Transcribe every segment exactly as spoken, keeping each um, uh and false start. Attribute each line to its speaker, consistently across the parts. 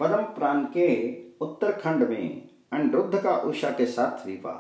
Speaker 1: पद्म पुराण के उत्तरखंड में अनिरुद्ध का उषा के साथ विवाह।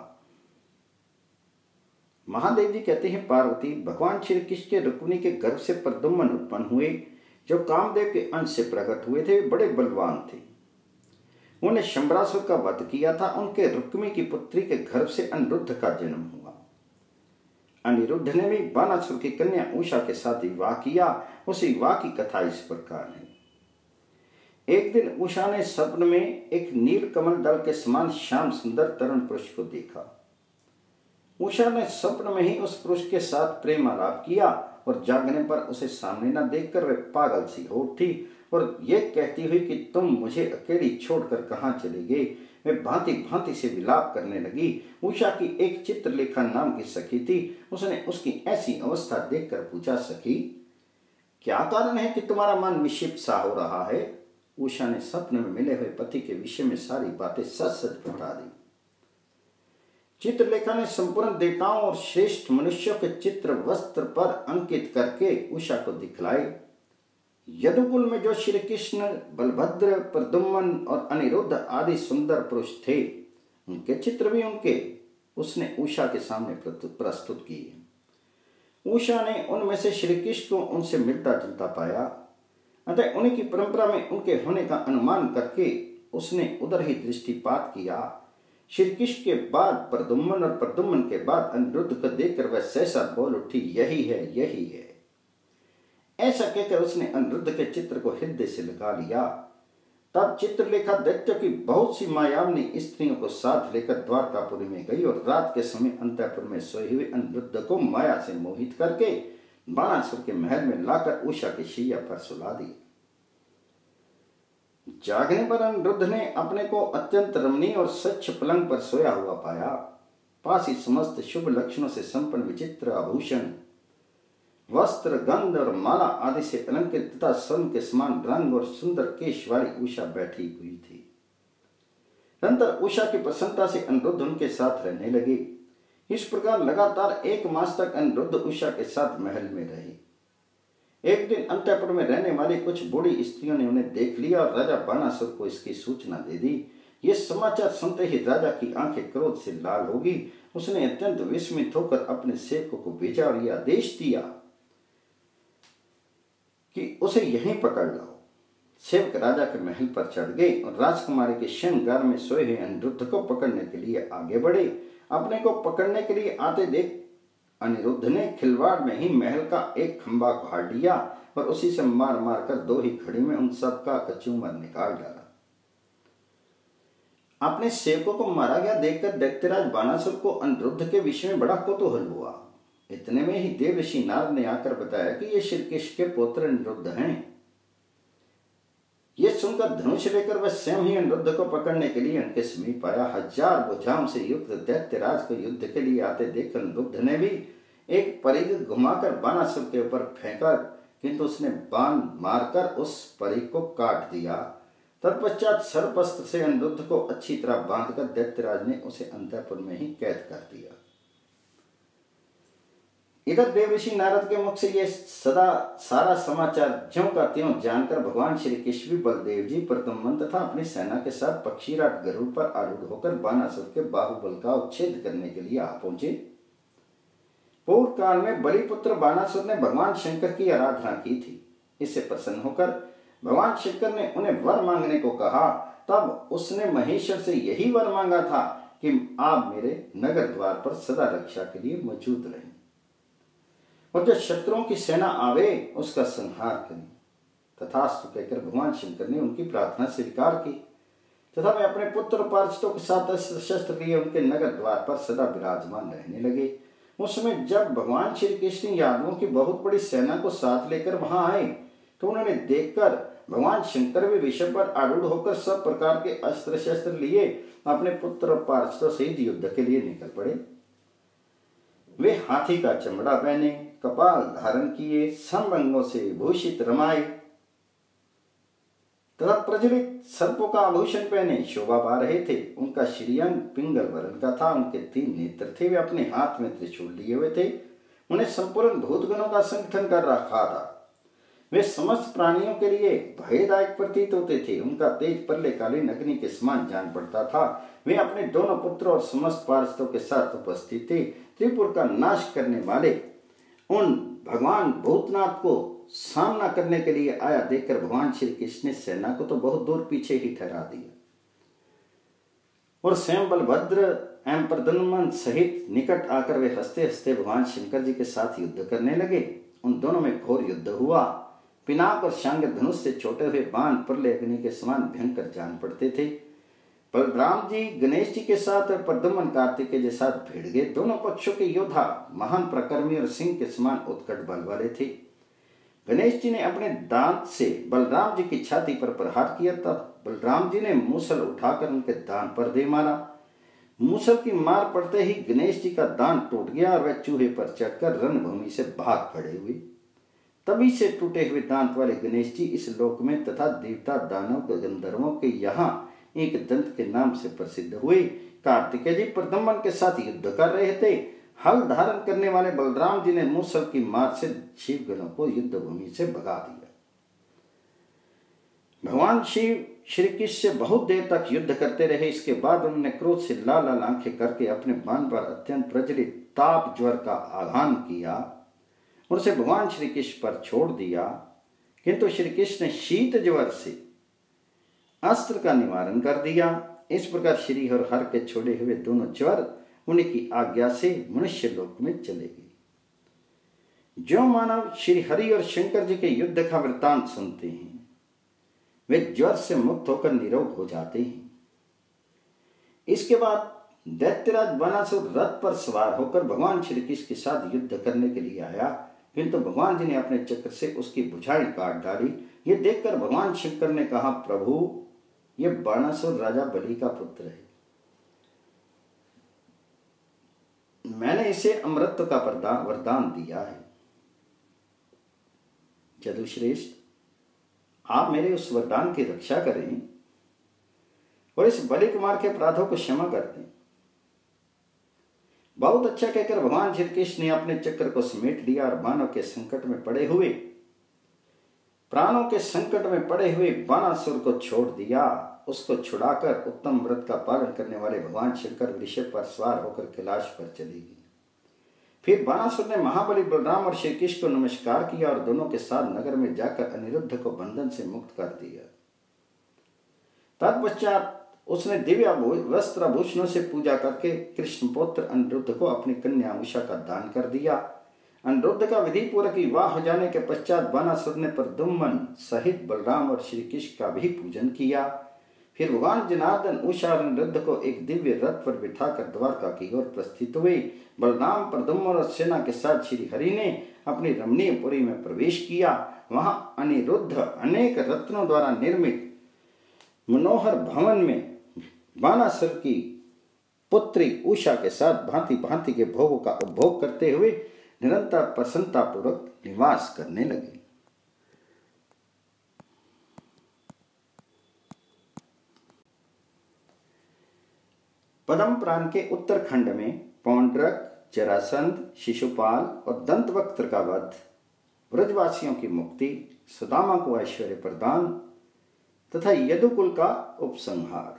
Speaker 1: महादेव जी कहते हैं, पार्वती भगवान श्री कृष्ण के रुक्मिणी के गर्भ से प्रद्युम्न उत्पन्न हुए, जो कामदेव के अंश से प्रकट हुए थे। बड़े बलवान थे। उन्होंने शंबरासुर का वध किया था। उनके रुक्मिणी की पुत्री के गर्भ से अनिरुद्ध का जन्म हुआ। अनिरुद्ध ने भी बानासुर की कन्या उषा के साथ विवाह किया। उस विवाह की कथा इस प्रकार है। एक दिन उषा ने स्वप्न में एक नील कमल दल के समान श्याम सुंदर तरुण पुरुष को देखा। उषा ने स्वप्न में ही उस पुरुष के साथ प्रेम आलाप किया और जागने पर उसे सामने न देखकर वे पागल सी हो उठी और ये कहती हुई कि तुम मुझे अकेली छोड़कर कहाँ चले गए। वे भांति भांति से विलाप करने लगी। उषा की एक चित्रलेखा नाम की सखी थी। उसने उसकी ऐसी अवस्था देखकर पूछा, सखी क्या कारण है कि तुम्हारा मन विक्षिप्त सा हो रहा है। उषा ने स्वप्न में मिले हुए पति के विषय में सारी बातें सच सच बता दी। चित्रलेखा ने संपूर्ण देवताओं और श्रेष्ठ मनुष्यों के चित्र वस्त्र पर अंकित करके उषा को दिखलाए। यदुकुल में जो श्री कृष्ण, बलभद्र, प्रद्युम्न और अनिरुद्ध आदि सुंदर पुरुष थे, उनके चित्र भी उनके उसने उषा के सामने प्रस्तुत किए। उषा ने उनमें से श्री कृष्ण को उनसे मिलता जुलता पाया। अतः उन्हीं की परंपरा में उनके होने का अनुमान करके उसने उधर ही दृष्टिपात किया। श्री कृष्ण के बाद प्रद्युम्न और प्रद्युम्न के बाद अनिरुद्ध को देखकर वह सहसा बोल उठी, यही है यही है। ऐसा कहकर उसने अनिरुद्ध के चित्र को हृदय से लगा लिया। तब चित्रलेखा दैत्यों की बहुत सी मायावनी स्त्रियों को साथ लेकर द्वारकापुरी में गई और रात के समय अंतःपुर में सोए हुए अनिरुद्ध को माया से मोहित करके बाणासुर के महल में लाकर उषा की शैया पर सुला दिया। जागने पर अनिरुद्ध ने अपने को अत्यंत रमणीय और स्वच्छ पलंग पर सोया हुआ पाया। पास ही समस्त शुभ लक्षणों से संपन्न विचित्र आभूषण, वस्त्र, गंध और माला आदि से अलंकृत तथा स्वर्ण के समान रंग और सुंदर केश वाली उषा बैठी हुई थी। अनंतर उषा की प्रसन्नता से अनिरुद्ध उनके साथ रहने लगे। इस प्रकार लगातार एक मास तक अनिरुद्ध उषा के साथ महल में रहे। एक दिन अंतःपुर में रहने वाली कुछ बूढ़ी स्त्रियों ने उन्हें देख लिया और राजा बाणासुर को इसकी सूचना दे दी। ये समाचार सुनते ही राजा की आंखें क्रोध से लाल होगी। उसने अत्यंत विस्मित होकर अपने सेवकों को भेजा और यह आदेश दिया कि उसे यहीं पकड़ लाओ। सेवक राजा के महल पर चढ़ गए और राजकुमारी के शयनगार में सोए हुए अनिरुद्ध को पकड़ने के लिए आगे बढ़े। अपने को पकड़ने के लिए आते देख अनिरुद्ध ने खिलवाड़ में ही महल का एक खंभा उखाड़ लिया और उसी से मार मार कर दो ही घड़ी में उन सब का कचूमर निकाल डाला। अपने सेवकों को मारा गया देखकर दैत्यराज बाणासुर को अनिरुद्ध के विषय में बड़ा कौतूहल हुआ। इतने में ही देवर्षि नारद ने आकर बताया कि ये श्री कृष्ण के पुत्र अनिरुद्ध हैं। ये सुनकर धनुष लेकर वह स्वयं ही अनिरुद्ध को पकड़ने के लिए उनके समीप आया। हजार भुजाओं से युक्त दैत्यराज को युद्ध के लिए आते देख अनिरुद्ध ने भी एक परिघ घुमाकर बाणासुर के ऊपर फेंका, किंतु उसने बाण मारकर उस परिघ को काट दिया। तत्पश्चात सर्पस्त्र से अनिरुद्ध को अच्छी तरह बांधकर दैत्यराज ने उसे अंतःपुर में ही कैद कर दिया। इधर देवर्षि नारद के मुख से ये सदा सारा समाचार ज्यों का त्यों जानकर भगवान श्री कृष्ण भी बलदेव जी, प्रद्युम्न तथा अपनी सेना के साथ पक्षीराट गरुड़ पर आरूढ़ होकर बाणासुर के बाहुबल का उच्छेद करने के लिए आ पहुंचे। पूर्व काल में बलिपुत्र बाणासुर ने भगवान शंकर की आराधना की थी। इससे प्रसन्न होकर भगवान शंकर ने उन्हें वर मांगने को कहा। तब उसने महेश्वर से यही वर मांगा था कि आप मेरे नगर द्वार पर सदा रक्षा के लिए मौजूद रहें और जब शत्रुओं की सेना आवे उसका संहार करें। तथास्तु कहकर भगवान शंकर ने उनकी प्रार्थना स्वीकार की तथा वे अपने पुत्र पार्षदों के साथ अस्त्र शस्त्र लिए उनके नगर द्वार पर सदा विराजमान रहने लगे। उस समय जब भगवान श्री कृष्ण यादवों की बहुत बड़ी सेना को साथ लेकर वहां आए तो उन्होंने देखकर भगवान शंकर भी ऋषभ पर आरूढ़ होकर सब प्रकार के अस्त्र शस्त्र लिए अपने पुत्र पार्षदों सहित युद्ध के लिए निकल पड़े। वे हाथी का चमड़ा पहने, कपाल धारण किए, समरंगों से भूषित रमाए तथा प्रज्वलित सर्पों का आभूषण पहने शोभा पा रहे थे। उनका श्रीअंग पिंगल वर्ण का था। उनके तीन नेत्र थे। वे अपने हाथ में त्रिशूल लिए हुए थे। उन्हें संपूर्ण भूतगणों का संगठन कर रखा था। वे समस्त प्राणियों के लिए भयदायक प्रतीत होते थे। उनका तेज प्रलयकालीन अग्नि के समान जान पड़ता था। वे अपने दोनों पुत्रों और समस्त पार्षदों के साथ उपस्थित थे। त्रिपुर का नाश करने वाले उन भगवान भूतनाथ को सामना करने के लिए आया देखकर भगवान श्री कृष्ण ने सेना को तो बहुत दूर पीछे ही ठहरा दिया और स्वयं बलभद्र एवं प्रद्युम्न सहित निकट आकर वे हंसते हंसते भगवान शंकर जी के साथ युद्ध करने लगे। उन दोनों में घोर युद्ध हुआ। पिनाक और शांग धनुष से छोटे हुए बाण प्रलय अग्नि के समान भयंकर जान पड़ते थे। बलराम जी गणेश जी के साथ और प्रद्युम्न कार्तिकेय के साथ भिड़ गए। दोनों पक्षों के योद्धा महान प्रकर्मी और सिंह के समान उत्कट बल वाले थे। गणेश जी ने अपने दांत से बलराम जी की छाती पर प्रहार किया था। बलराम जी ने मूसल उठाकर उनके दांत पर दे मारा। मूसल की मार पड़ते ही गणेश जी का दांत टूट गया और वह चूहे पर चढ़कर रणभूमि से भाग खड़े हुए। तभी से टूटे हुए दांत वाले गणेश जी इस लोक में तथा देवता दानव गंधर्वों के यहाँ एक दंत के नाम से प्रसिद्ध हुए। कार्तिकेय जी प्रद्युम्न के साथ युद्ध कर रहे थे। हल धारण करने वाले बलराम जी ने मूसल की मार से शिवगणों को युद्ध भूमि से भगा दिया। भगवान शिव श्री कृष्ण से बहुत देर तक युद्ध करते रहे। इसके बाद उन्होंने क्रोध से लाल लाल आंखें करके अपने बाण पर अत्यंत प्रज्वलित ताप ज्वर का आघान किया और उसे भगवान श्री कृष्ण पर छोड़ दिया। किंतु श्री कृष्ण ने शीत ज्वर से अस्त्र का निवारण कर दिया। इस प्रकार श्री और हर के छोड़े हुए दोनों ज्वर उन्हीं की आज्ञा से मनुष्य लोक में चले गए। जो मानव श्री हरि और शंकर जी के युद्ध का वृत्तांत सुनते हैं वे ज्वर से मुक्त होकर निरोग हो जाते हैं। इसके बाद दैत्यराज बानासुर रथ पर सवार होकर भगवान श्री कृष्ण के साथ युद्ध करने के लिए आया, किंतु भगवान जी ने अपने चक्र से उसकी भुजाएं काट डाली। ये देखकर भगवान शंकर ने कहा, प्रभु ये बानासुर राजा बलि का पुत्र है। मैंने इसे अमृत का वरदान दिया है। यदुश्रेष्ठ आप मेरे उस वरदान की रक्षा करें और इस बलि कुमार के अपराधों को क्षमा कर दें। बहुत अच्छा कहकर भगवान श्री कृष्ण ने अपने चक्र को समेट लिया और बाणों के संकट में पड़े हुए प्राणों के संकट में पड़े हुए बानासुर को छोड़ दिया। उसको छुड़ाकर उत्तम व्रत का पालन करने वाले भगवान शंकर वृषभ पर सवार होकर कैलाश पर चले गए। फिर बानासुर ने महाबली बलराम और श्री कृष्ण को नमस्कार किया और दोनों के साथ नगर में जाकर अनिरुद्ध को बंधन से मुक्त कर दिया। तत्पश्चात उसने दिव्य वस्त्र आभूषणों से पूजा करके कृष्ण पुत्र अनिरुद्ध को अपनी कन्या उषा का दान कर दिया। अनिरुद्ध का विधि पूर्वक विवाह हो जाने के पश्चात बानासुर ने प्रद्युम्न सहित बलराम और श्री कृष्ण का भी पूजन किया। फिर भगवान जनार्दन उषा और अनिरुद्ध को एक दिव्य रथ पर बिठाकर द्वारका की ओर प्रस्थित हुए। बलराम प्रद्युम्न और सेना के साथ श्री हरि ने अपनी रमणीयपुरी में प्रवेश किया। वहां अनिरुद्ध अनेक रत्नों द्वारा निर्मित मनोहर भवन में बानासुर की पुत्री उषा के साथ भांति भांति के भोगों का उपभोग करते हुए निरंतर प्रसन्नता पूर्वक निवास करने लगे। पद्म पुराण के उत्तरखंड में पौंड्रक, जरासंध, शिशुपाल और दंतवक्त्र का वध, ब्रजवासियों की मुक्ति, सुदामा को ऐश्वर्य प्रदान तथा यदुकुल का उपसंहार।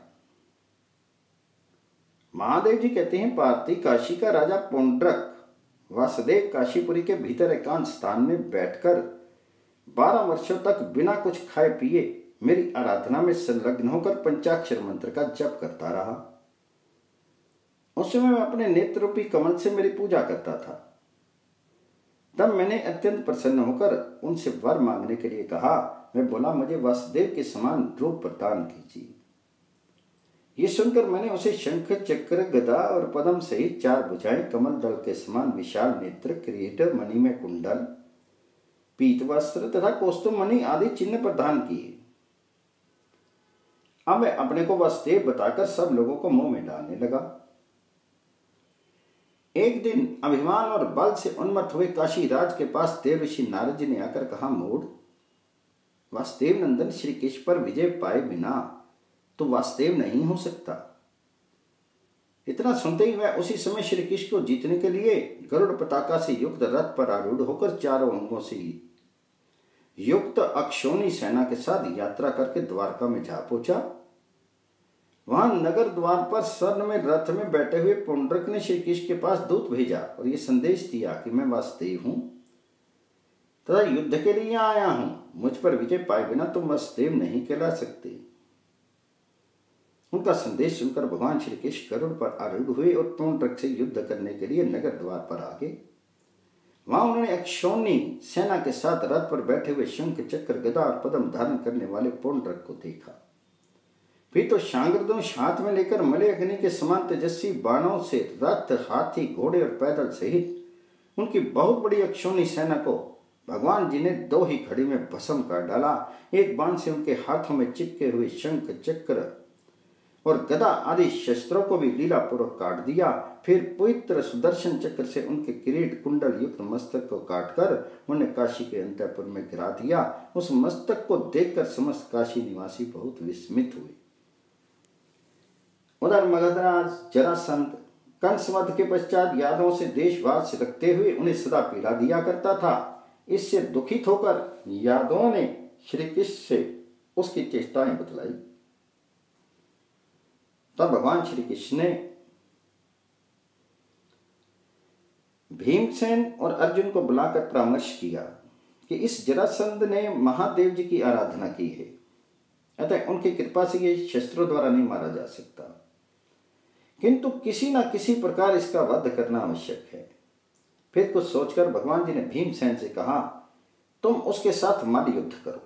Speaker 1: महादेव जी कहते हैं, पार्थी काशी का राजा पौंड्रक वासुदेव काशीपुरी के भीतर एकांत स्थान में बैठकर बारह वर्षों तक बिना कुछ खाए पिए मेरी आराधना में संलग्न होकर पंचाक्षर मंत्र का जप करता रहा। उस समय मैं अपने नेत्र रूपी कमल से मेरी पूजा करता था। तब मैंने अत्यंत प्रसन्न होकर उनसे वर मांगने के लिए कहा। मैं बोला, मुझे वासुदेव के समान रूप प्रदान कीजिए। ये सुनकर मैंने उसे शंख, चक्र, गदा और पद्म सहित चार भुजाएं, कमल दल के समान विशाल नेत्र, किरीट, मणिमय कुंडल, पीत वस्त्र तथा कौस्तुभ मणि आदि चिन्ह प्रदान किए। अब मैं अपने को वासुदेव बताकर सब लोगों को मुंह में डालने लगा। एक दिन अभिमान और बल से उन्मत्त हुए काशी राज के पास देव ऋषि नारद जी ने आकर कहा, मूढ़, वासुदेव नंदन श्री कृष्ण पर विजय पाए बिना तो वासुदेव नहीं हो सकता। इतना सुनते ही वह उसी समय श्री कृष्ण को जीतने के लिए गरुड़ पताका से युक्त रथ पर आरूढ़ होकर चारों अंगों से युक्त अक्षौणी सेना के साथ यात्रा करके द्वारका में जा पहुंचा। वहां नगर द्वार पर स्वर्ण में रथ में बैठे हुए पुंडरक ने श्री कृष्ण के पास दूत भेजा और ये संदेश दिया कि मैं वासुदेव हूं तथा युद्ध के लिए आया हूं। मुझ पर विजय पाए बिना तुम वासुदेव नहीं कहला सकते। उनका संदेश सुनकर भगवान श्री कृष्ण गरुड़ पर आरूढ़ हुए और पुंडरक से युद्ध करने के लिए नगर द्वार पर आ गए। वहां उन्होंने अक्षौणी सेना के साथ रथ पर बैठे हुए शंख चक्र गदा और पद्म धारण करने वाले पुंडरक को देखा। फिर तो शांग्रधनुष हाथ में लेकर मले अग्नि के समान तेजस्वी बाणों से रथ, हाथी, घोड़े और पैदल सहित उनकी बहुत बड़ी अक्षौणी सेना को भगवान जी ने दो ही घड़ी में भस्म कर डाला। एक बाण से उनके हाथों में चिपके हुए शंख चक्र और गदा आदि शस्त्रों को भी लीलापूर्वक काट दिया। फिर पवित्र सुदर्शन चक्र से उनके किरीट कुंडल युक्त मस्तक को काटकर उन्हें काशी के अंतःपुर में गिरा दिया। उस मस्तक को देखकर समस्त काशी निवासी बहुत विस्मित हुए। उधर मगधराज जरासंध कंसवध के पश्चात यादवों से देशवास रखते हुए उन्हें सदा पीड़ा दिया करता था। इससे दुखित होकर यादवों ने श्री कृष्ण से उसकी चेष्टाएं बतलाई। तब भगवान श्री कृष्ण ने भीमसेन और अर्जुन को बुलाकर परामर्श किया कि इस जरासंध ने महादेव जी की आराधना की है, अतः उनकी कृपा से ये शस्त्रों द्वारा नहीं मारा जा सकता, किंतु किसी न किसी प्रकार इसका वध करना आवश्यक है। फिर कुछ सोचकर भगवान जी ने भीमसेन से कहा, तुम उसके साथ मल्ल युद्ध करो।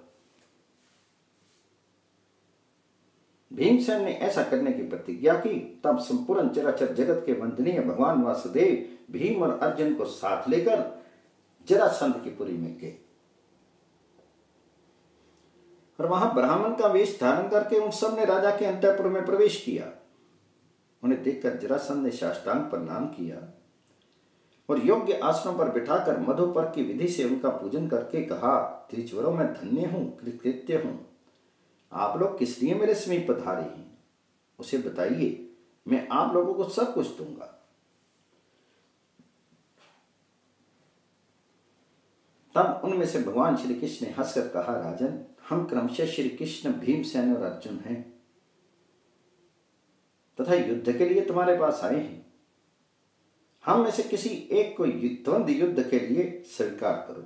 Speaker 1: भीमसेन ने ऐसा करने की प्रतिज्ञा की। तब संपूर्ण चराचर जगत के वंदनीय भगवान वासुदेव भीम और अर्जुन को साथ लेकर जरासंध की पुरी में गए और वहां ब्राह्मण का वेश धारण करके उन सब ने राजा के अंतःपुर में प्रवेश किया। उन्हें देखकर जरासंध ने साष्टांग प्रणाम किया और योग्य आसनों पर बिठाकर मधुपर्क की विधि से उनका पूजन करके कहा, त्रिज्वरों में धन्य हूं, कृतकृत्य हूं। आप लोग किस लिए मेरे समीप पधारे हैं, उसे बताइए, मैं आप लोगों को सब कुछ दूंगा। तब उनमें से भगवान श्री कृष्ण ने हंसकर कहा, राजन, हम क्रमशः श्री कृष्ण, भीमसेन और अर्जुन हैं तथा युद्ध के लिए तुम्हारे पास आए हैं। हम में से किसी एक को द्वंद्व युद्ध के लिए स्वीकार करो।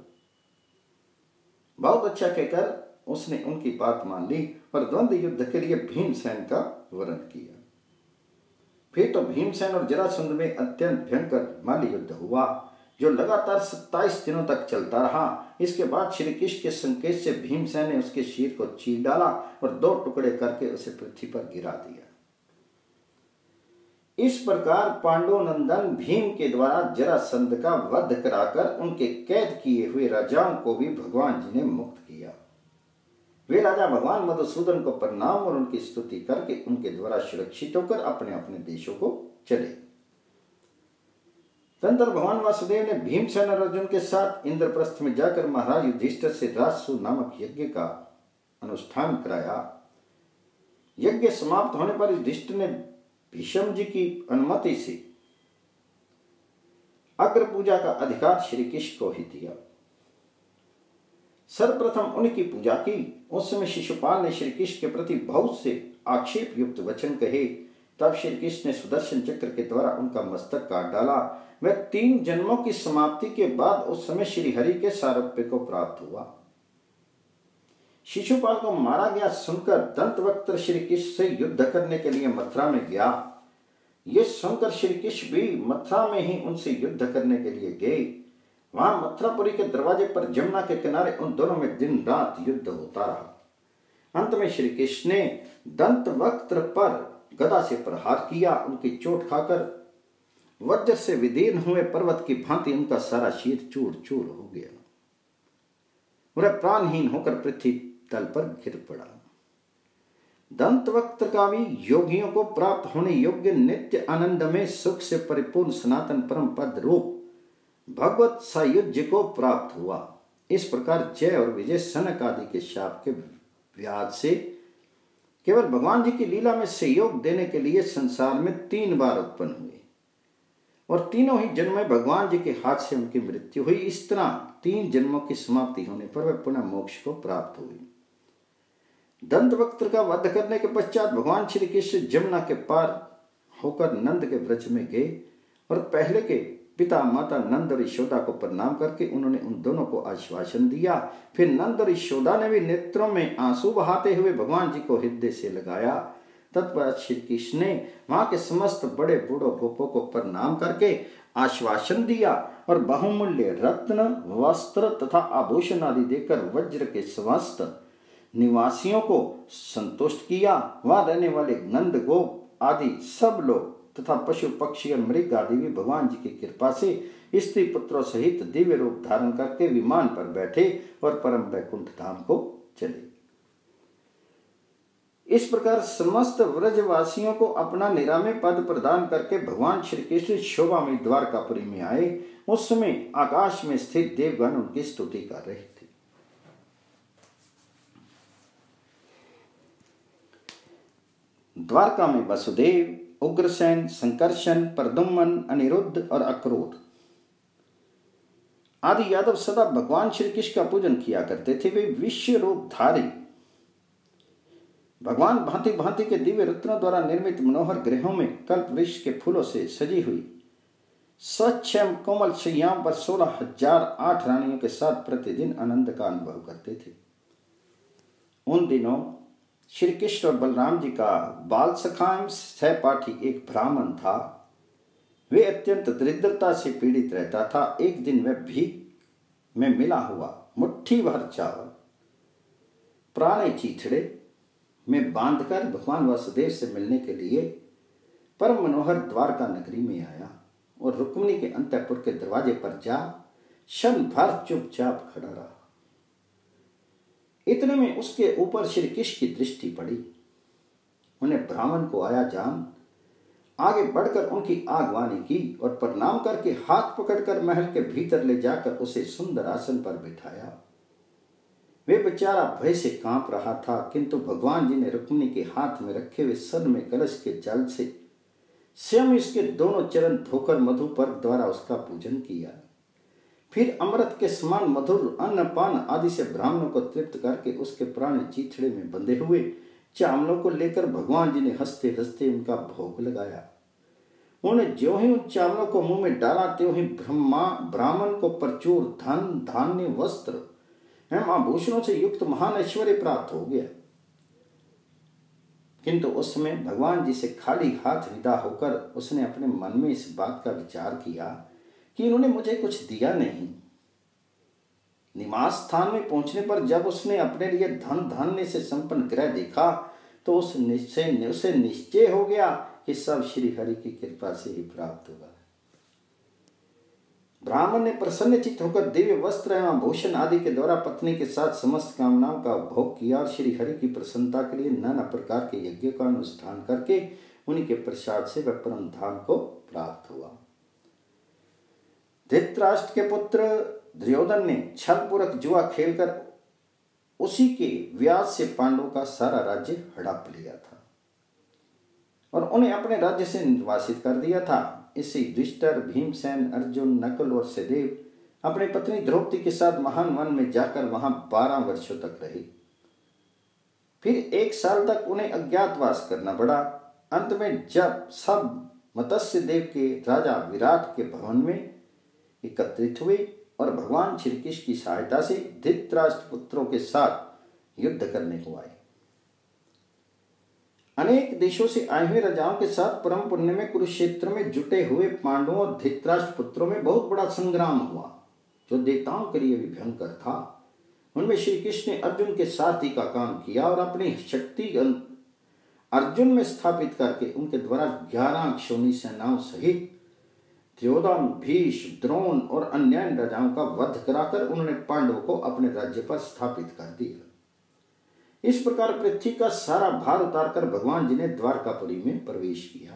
Speaker 1: बहुत अच्छा कहकर उसने उनकी बात मान ली और द्वंद्व युद्ध के लिए भीमसेन का वरण किया। फिर तो भीमसेन और जरासंध में अत्यंत भयंकर मल्ल युद्ध हुआ, जो लगातार सत्ताईस दिनों तक चलता रहा। इसके बाद श्री कृष्ण के संकेत से भीमसेन ने उसके शीर को चीर डाला और दो टुकड़े करके उसे पृथ्वी पर गिरा दिया। इस प्रकार पांडुनंदन भीम के द्वारा जरासंध का वध कराकर उनके कैद किए हुए राजाओं को भी भगवान जी ने मुक्त किया। वे राजा भगवान मधुसूदन को प्रणाम और उनकी स्तुति करके उनके द्वारा सुरक्षित होकर अपने अपने देशों को चले। तदनंतर भगवान वासुदेव ने भीमसेन और अर्जुन के साथ इंद्रप्रस्थ में जाकर महाराज युधिष्ठिर से राजसु नामक यज्ञ का अनुष्ठान कराया। यज्ञ समाप्त होने पर युधिष्ठिर ने भीष्म जी की अनुमति से अग्र पूजा का अधिकार श्री कृष्ण को ही दिया। सर्वप्रथम उनकी पूजा की। उस समय शिशुपाल ने श्री कृष्ण के प्रति बहुत से आक्षेप युक्त वचन कहे। तब श्री कृष्ण ने सुदर्शन चक्र के द्वारा उनका मस्तक काट डाला। वह तीन जन्मों की समाप्ति के बाद उस समय श्री हरि के सारूप्य को प्राप्त हुआ। शिशुपाल को मारा गया सुनकर दंतवक्त्र श्री कृष्ण से युद्ध करने के लिए मथुरा में गया। ये सुनकर श्री कृष्ण भी मथुरा में ही उनसे युद्ध करने के लिए गए। वहां मथुरापुरी के दरवाजे पर जमुना के किनारे उन दोनों में दिन रात युद्ध होता रहा। अंत में श्री कृष्ण ने दंतवक्त्र पर गदा से प्रहार किया। उनकी चोट खाकर वज्र से विदीर्ण हुए पर्वत की भांति उनका सारा शीर चूर चूर हो गया। वह प्राणहीन होकर पृथ्वी तल पर गिर पड़ा। दंतवक्त्र का भी योगियों को प्राप्त होने योग्य नित्य आनंद में सुख से परिपूर्ण सनातन परम पद रूप भगवत सायुज्य को प्राप्त हुआ। इस प्रकार जय और विजय सनक आदि के शाप के व्याज से केवल भगवान जी की लीला में सहयोग देने के लिए संसार में तीन बार उत्पन्न हुए और तीनों ही जन्म में भगवान जी के हाथ से उनकी मृत्यु हुई। इस तरह तीन जन्मों की समाप्ति होने पर वे पुनः मोक्ष को प्राप्त हुए। दंतवक्त्र का वध करने के पश्चात भगवान श्री कृष्ण जमुना के पार होकर नंद के व्रज में गए और पहले के पिता माता नंद और यशोदा को प्रणाम करके उन्होंने उन दोनों को आश्वासन दिया। फिर नंद और यशोदा ने भी नेत्रों में आंसू बहाते हुए भगवान जी को हृदय से लगाया। तत्पश्चात श्री कृष्ण ने वहां के समस्त बड़े बूढ़ों गोपों को प्रणाम करके आश्वासन दिया और बहुमूल्य रत्न वस्त्र तथा आभूषण आदि देकर वज्र के समस्त निवासियों को संतुष्ट किया। वहां रहने वाले नंद गोप आदि सब लोग तथा पशु पक्षी और मृग आदि भी भगवान जी की कृपा से स्त्री पुत्रों सहित दिव्य रूप धारण करके विमान पर बैठे और परम वैकुंठ धाम को चले। इस प्रकार समस्त व्रजवासियों को अपना निरामय पद प्रदान करके भगवान श्री कृष्ण शोभा में द्वारकापुरी में आए। उस समय आकाश में स्थित देवगण उनकी स्तुति कर रहे थे। द्वारका में वसुदेव, उग्रसेन, संकर्षण, प्रद्युम्न, अनिरुद्ध और अक्रोध आदि यादव सदा भगवान श्री कृष्ण का पूजन किया करते थे। वे विश्व रूपधारी भगवान भांति भांति के दिव्य रत्नों द्वारा निर्मित मनोहर गृहों में कल्प वृक्ष के फूलों से सजी हुई स्वच्छ एवं कोमल शैयाओं पर सोलह हजार आठ रानियों के साथ प्रतिदिन आनंद का अनुभव करते थे। उन दिनों श्री कृष्ण और बलराम जी का बाल सखा एवं सहपाठी एक ब्राह्मण था। वे अत्यंत दरिद्रता से पीड़ित रहता था। एक दिन वह भीख में मिला हुआ मुट्ठी भर चावल पुराने चीथड़े में बांधकर भगवान वासुदेव से मिलने के लिए परम मनोहर द्वारका नगरी में आया और रुक्मिणी के अंतःपुर के दरवाजे पर जा क्षण भर चुपचाप खड़ा रहा। इतने में उसके ऊपर श्री कृष्ण की दृष्टि पड़ी। उन्हें ब्राह्मण को आया जान आगे बढ़कर उनकी आगवानी की और प्रणाम करके हाथ पकड़कर महल के भीतर ले जाकर उसे सुंदर आसन पर बिठाया। वे बेचारा भय से कांप रहा था, किंतु भगवान जी ने रुक्मिणी के हाथ में रखे हुए सन में कलश के जल से स्वयं इसके दोनों चरण धोकर मधुपर्क द्वारा उसका पूजन किया। फिर अमृत के समान मधुर अन्न पान आदि से ब्राह्मणों को तृप्त करके उसके पुराने चीथड़े में बंधे हुए चावलों को लेकर भगवान जी ने हंसते हंसते उनका भोग लगाया। उन्हें ज्यों ही उन चावलों को मुंह में डाला त्यों ही ब्रह्मा ब्राह्मण को प्रचुर धन धान्य वस्त्र एवं आभूषणों से युक्त महान ऐश्वर्य प्राप्त हो गया। किंतु उस समय भगवान जी से खाली हाथ विदा होकर उसने अपने मन में इस बात का विचार किया कि इन्होंने मुझे कुछ दिया नहीं। निवास स्थान में पहुंचने पर जब उसने अपने लिए धन धान्य से संपन्न गृह देखा तो उस निश्चय उसे निश्चय हो गया कि सब श्री हरि की कृपा से ही प्राप्त होगा। ब्राह्मण ने प्रसन्नचित्त होकर दिव्य वस्त्र एवं भूषण आदि के द्वारा पत्नी के साथ समस्त कामनाओं का भोग किया और श्री हरि की प्रसन्नता के लिए नाना प्रकार के यज्ञ का अनुष्ठान करके उन्हीं के प्रसाद से वह परम धाम को प्राप्त हुआ। धृतराष्ट्र के पुत्र दुर्योधन ने छलपूर्वक जुआ खेलकर उसी के व्याज से पांडवों का सारा राज्य हड़प लिया था और उन्हें अपने राज्य से निर्वासित कर दिया था। इससे युधिष्ठिर, भीमसेन, अर्जुन, नकुल और सहदेव अपनी पत्नी द्रौपदी के साथ महान वन में जाकर वहां बारह वर्षों तक रहे। फिर एक साल तक उन्हें अज्ञातवास करना पड़ा। अंत में जब सब मत्स्य देव के राजा विराट के भवन में एकत्रित हुए और भगवान श्री कृष्ण की सहायता से धृतराष्ट्र पुत्रों के साथ युद्ध करने को आए। अनेक देशों से आए हुए राजाओं के साथ परम पुण्य में कुरुक्षेत्र में जुटे हुए पांडवों और धृतराष्ट्र पुत्रों में बहुत बड़ा संग्राम हुआ जो देवताओं के लिए भी भयंकर था। उनमें श्री कृष्ण ने अर्जुन के सारथी का काम किया और अपनी शक्ति अर्जुन में स्थापित करके उनके द्वारा ग्यारह अक्षौणी सेनाओं सहित द्योदन, भीष्म, द्रोण और अन्य राजाओं का वध कराकर उन्होंने पांडवों को अपने राज्य पर स्थापित कर दिया। इस प्रकार पृथ्वी का सारा भार उतारकर भगवान जी ने द्वारकापुरी में प्रवेश किया।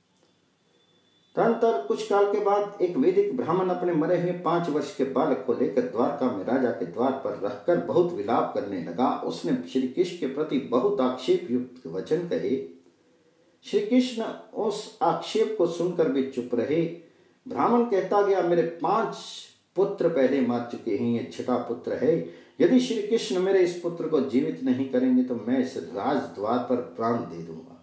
Speaker 1: तदनंतर कुछ काल के बाद एक वैदिक ब्राह्मण अपने मरे हुए पांच वर्ष के बालक को लेकर द्वारका में राजा के द्वार पर रखकर बहुत विलाप करने लगा। उसने श्री कृष्ण के प्रति बहुत आक्षेप युक्त वचन कहे। श्री कृष्ण उस आक्षेप को सुनकर भी चुप रहे। ब्राह्मण कहता गया, मेरे पांच पुत्र पहले मार चुके हैं, ये छठा पुत्र है। यदि श्री कृष्ण मेरे इस पुत्र को जीवित नहीं करेंगे तो मैं इस राजद्वार पर प्राण दे दूंगा।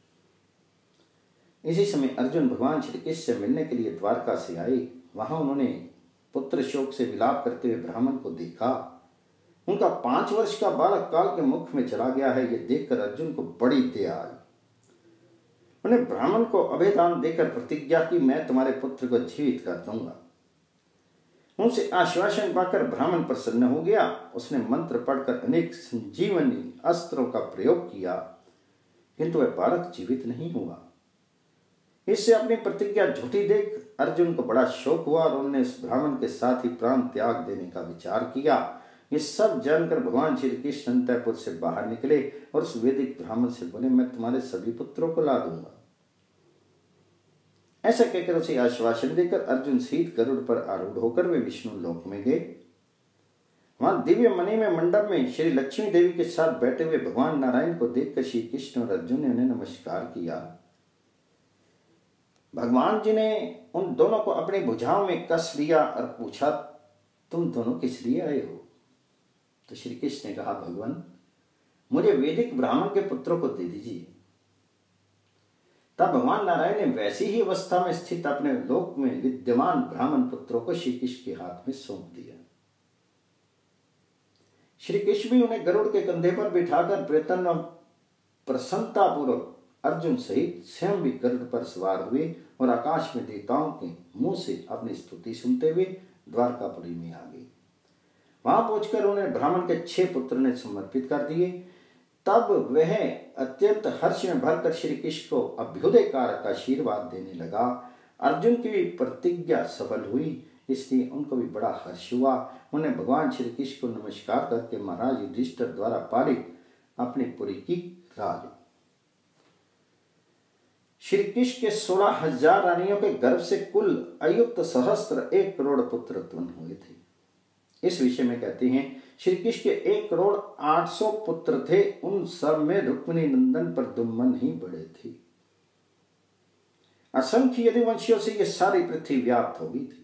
Speaker 1: इसी समय अर्जुन भगवान श्री कृष्ण से मिलने के लिए द्वारका से आए। वहां उन्होंने पुत्र शोक से विलाप करते हुए ब्राह्मण को देखा। उनका पांच वर्ष का बालक काल के मुख में चला गया है। ये देखकर अर्जुन को बड़ी दया आई। उन्हें ब्राह्मण को अभयदान देकर प्रतिज्ञा की, मैं तुम्हारे पुत्र को जीवित कर दूंगा। उनसे आश्वासन पाकर ब्राह्मण प्रसन्न हो गया। उसने मंत्र पढ़कर अनेक संजीवनी अस्त्रों का प्रयोग किया, किंतु वह बालक जीवित नहीं हुआ। इससे अपनी प्रतिज्ञा झूठी देख अर्जुन को बड़ा शोक हुआ और उन्होंने इस ब्राह्मण के साथ ही प्राण त्याग देने का विचार किया। ये सब जानकर भगवान श्री कृष्ण अंतःपुर से बाहर निकले और उस वैदिक ब्राह्मण से बोले, मैं तुम्हारे सभी पुत्रों को ला दूंगा। ऐसा कहकर उसे आश्वासन देकर अर्जुन सीत गरुड़ पर आरूढ़ होकर वे विष्णु लोक में गए। वहां दिव्य मणि में मंडप में श्री लक्ष्मी देवी के साथ बैठे हुए भगवान नारायण को देखकर श्री कृष्ण और अर्जुन ने उन्हें नमस्कार किया। भगवान जी ने उन दोनों को अपनी भुजाओं में कस लिया और पूछा, तुम दोनों किस लिए आए हो? तो श्री कृष्ण ने कहा, भगवान मुझे वैदिक ब्राह्मण के पुत्रों को दे दीजिए। तब भगवान नारायण ने वैसी ही अवस्था में स्थित अपने लोक में विद्यमान ब्राह्मण पुत्रों को श्री कृष्ण के हाथ में सौंप दिया। श्री कृष्ण भी उन्हें गरुड़ के कंधे पर बिठाकर प्रयत्न प्रसन्नता पूर्वक अर्जुन सहित स्वयं भी गरुड़ पर सवार हुए और आकाश में देवताओं के मुंह से अपनी स्तुति सुनते हुए द्वारकापुरी में आ गए। वहां पहुंचकर उन्हें ब्राह्मण के छह पुत्र ने समर्पित कर दिए। तब वह अत्यंत हर्ष में भरकर श्री कृष्ण को अभ्युदय कारक आशीर्वाद देने लगा। अर्जुन की भी प्रतिज्ञा सफल हुई, इसलिए उनको भी बड़ा हर्ष हुआ। उन्हें भगवान श्री कृष्ण को नमस्कार करके महाराज युधिष्ठिर द्वारा पालित अपनी पुरी की राह ली। श्री कृष्ण के सोलह हजार रानियों के गर्भ से कुल अयुक्त सहस्त्र एक करोड़ पुत्र उत्पन्न हुए थे। इस विषय में कहते हैं, श्री कृष्ण के एक करोड़ आठ सौ पुत्र थे। उन सब में रुक्मिणी नंदन पर दुम्मन ही बड़े थे। असंख्य यदुवंशियों से यह सारी पृथ्वी व्याप्त हो गई थी।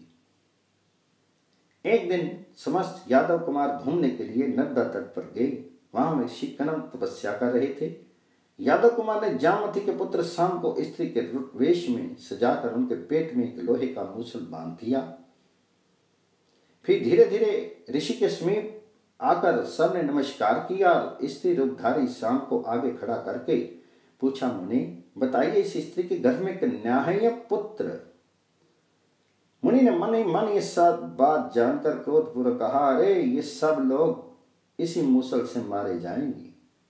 Speaker 1: एक दिन समस्त यादव कुमार घूमने के लिए नर्मदा तट पर गए। वहां में ऋषि कनक तपस्या कर रहे थे। यादव कुमार ने जामवती के पुत्र शाम को स्त्री के वेश में सजाकर उनके पेट में एक लोहे का मूसल बांध दिया। फिर धीरे धीरे ऋषि के समीप आकर सबने नमस्कार किया और स्त्री रूपधारी शाम को आगे खड़ा करके पूछा, मुनि बताइए, इस स्त्री के घर में कन्या है या पुत्र? मुनि ने मन ही मन ये सब बात जानकर क्रोधपूर्वक कहा, अरे ये सब लोग इसी मूसल से मारे जाएंगे।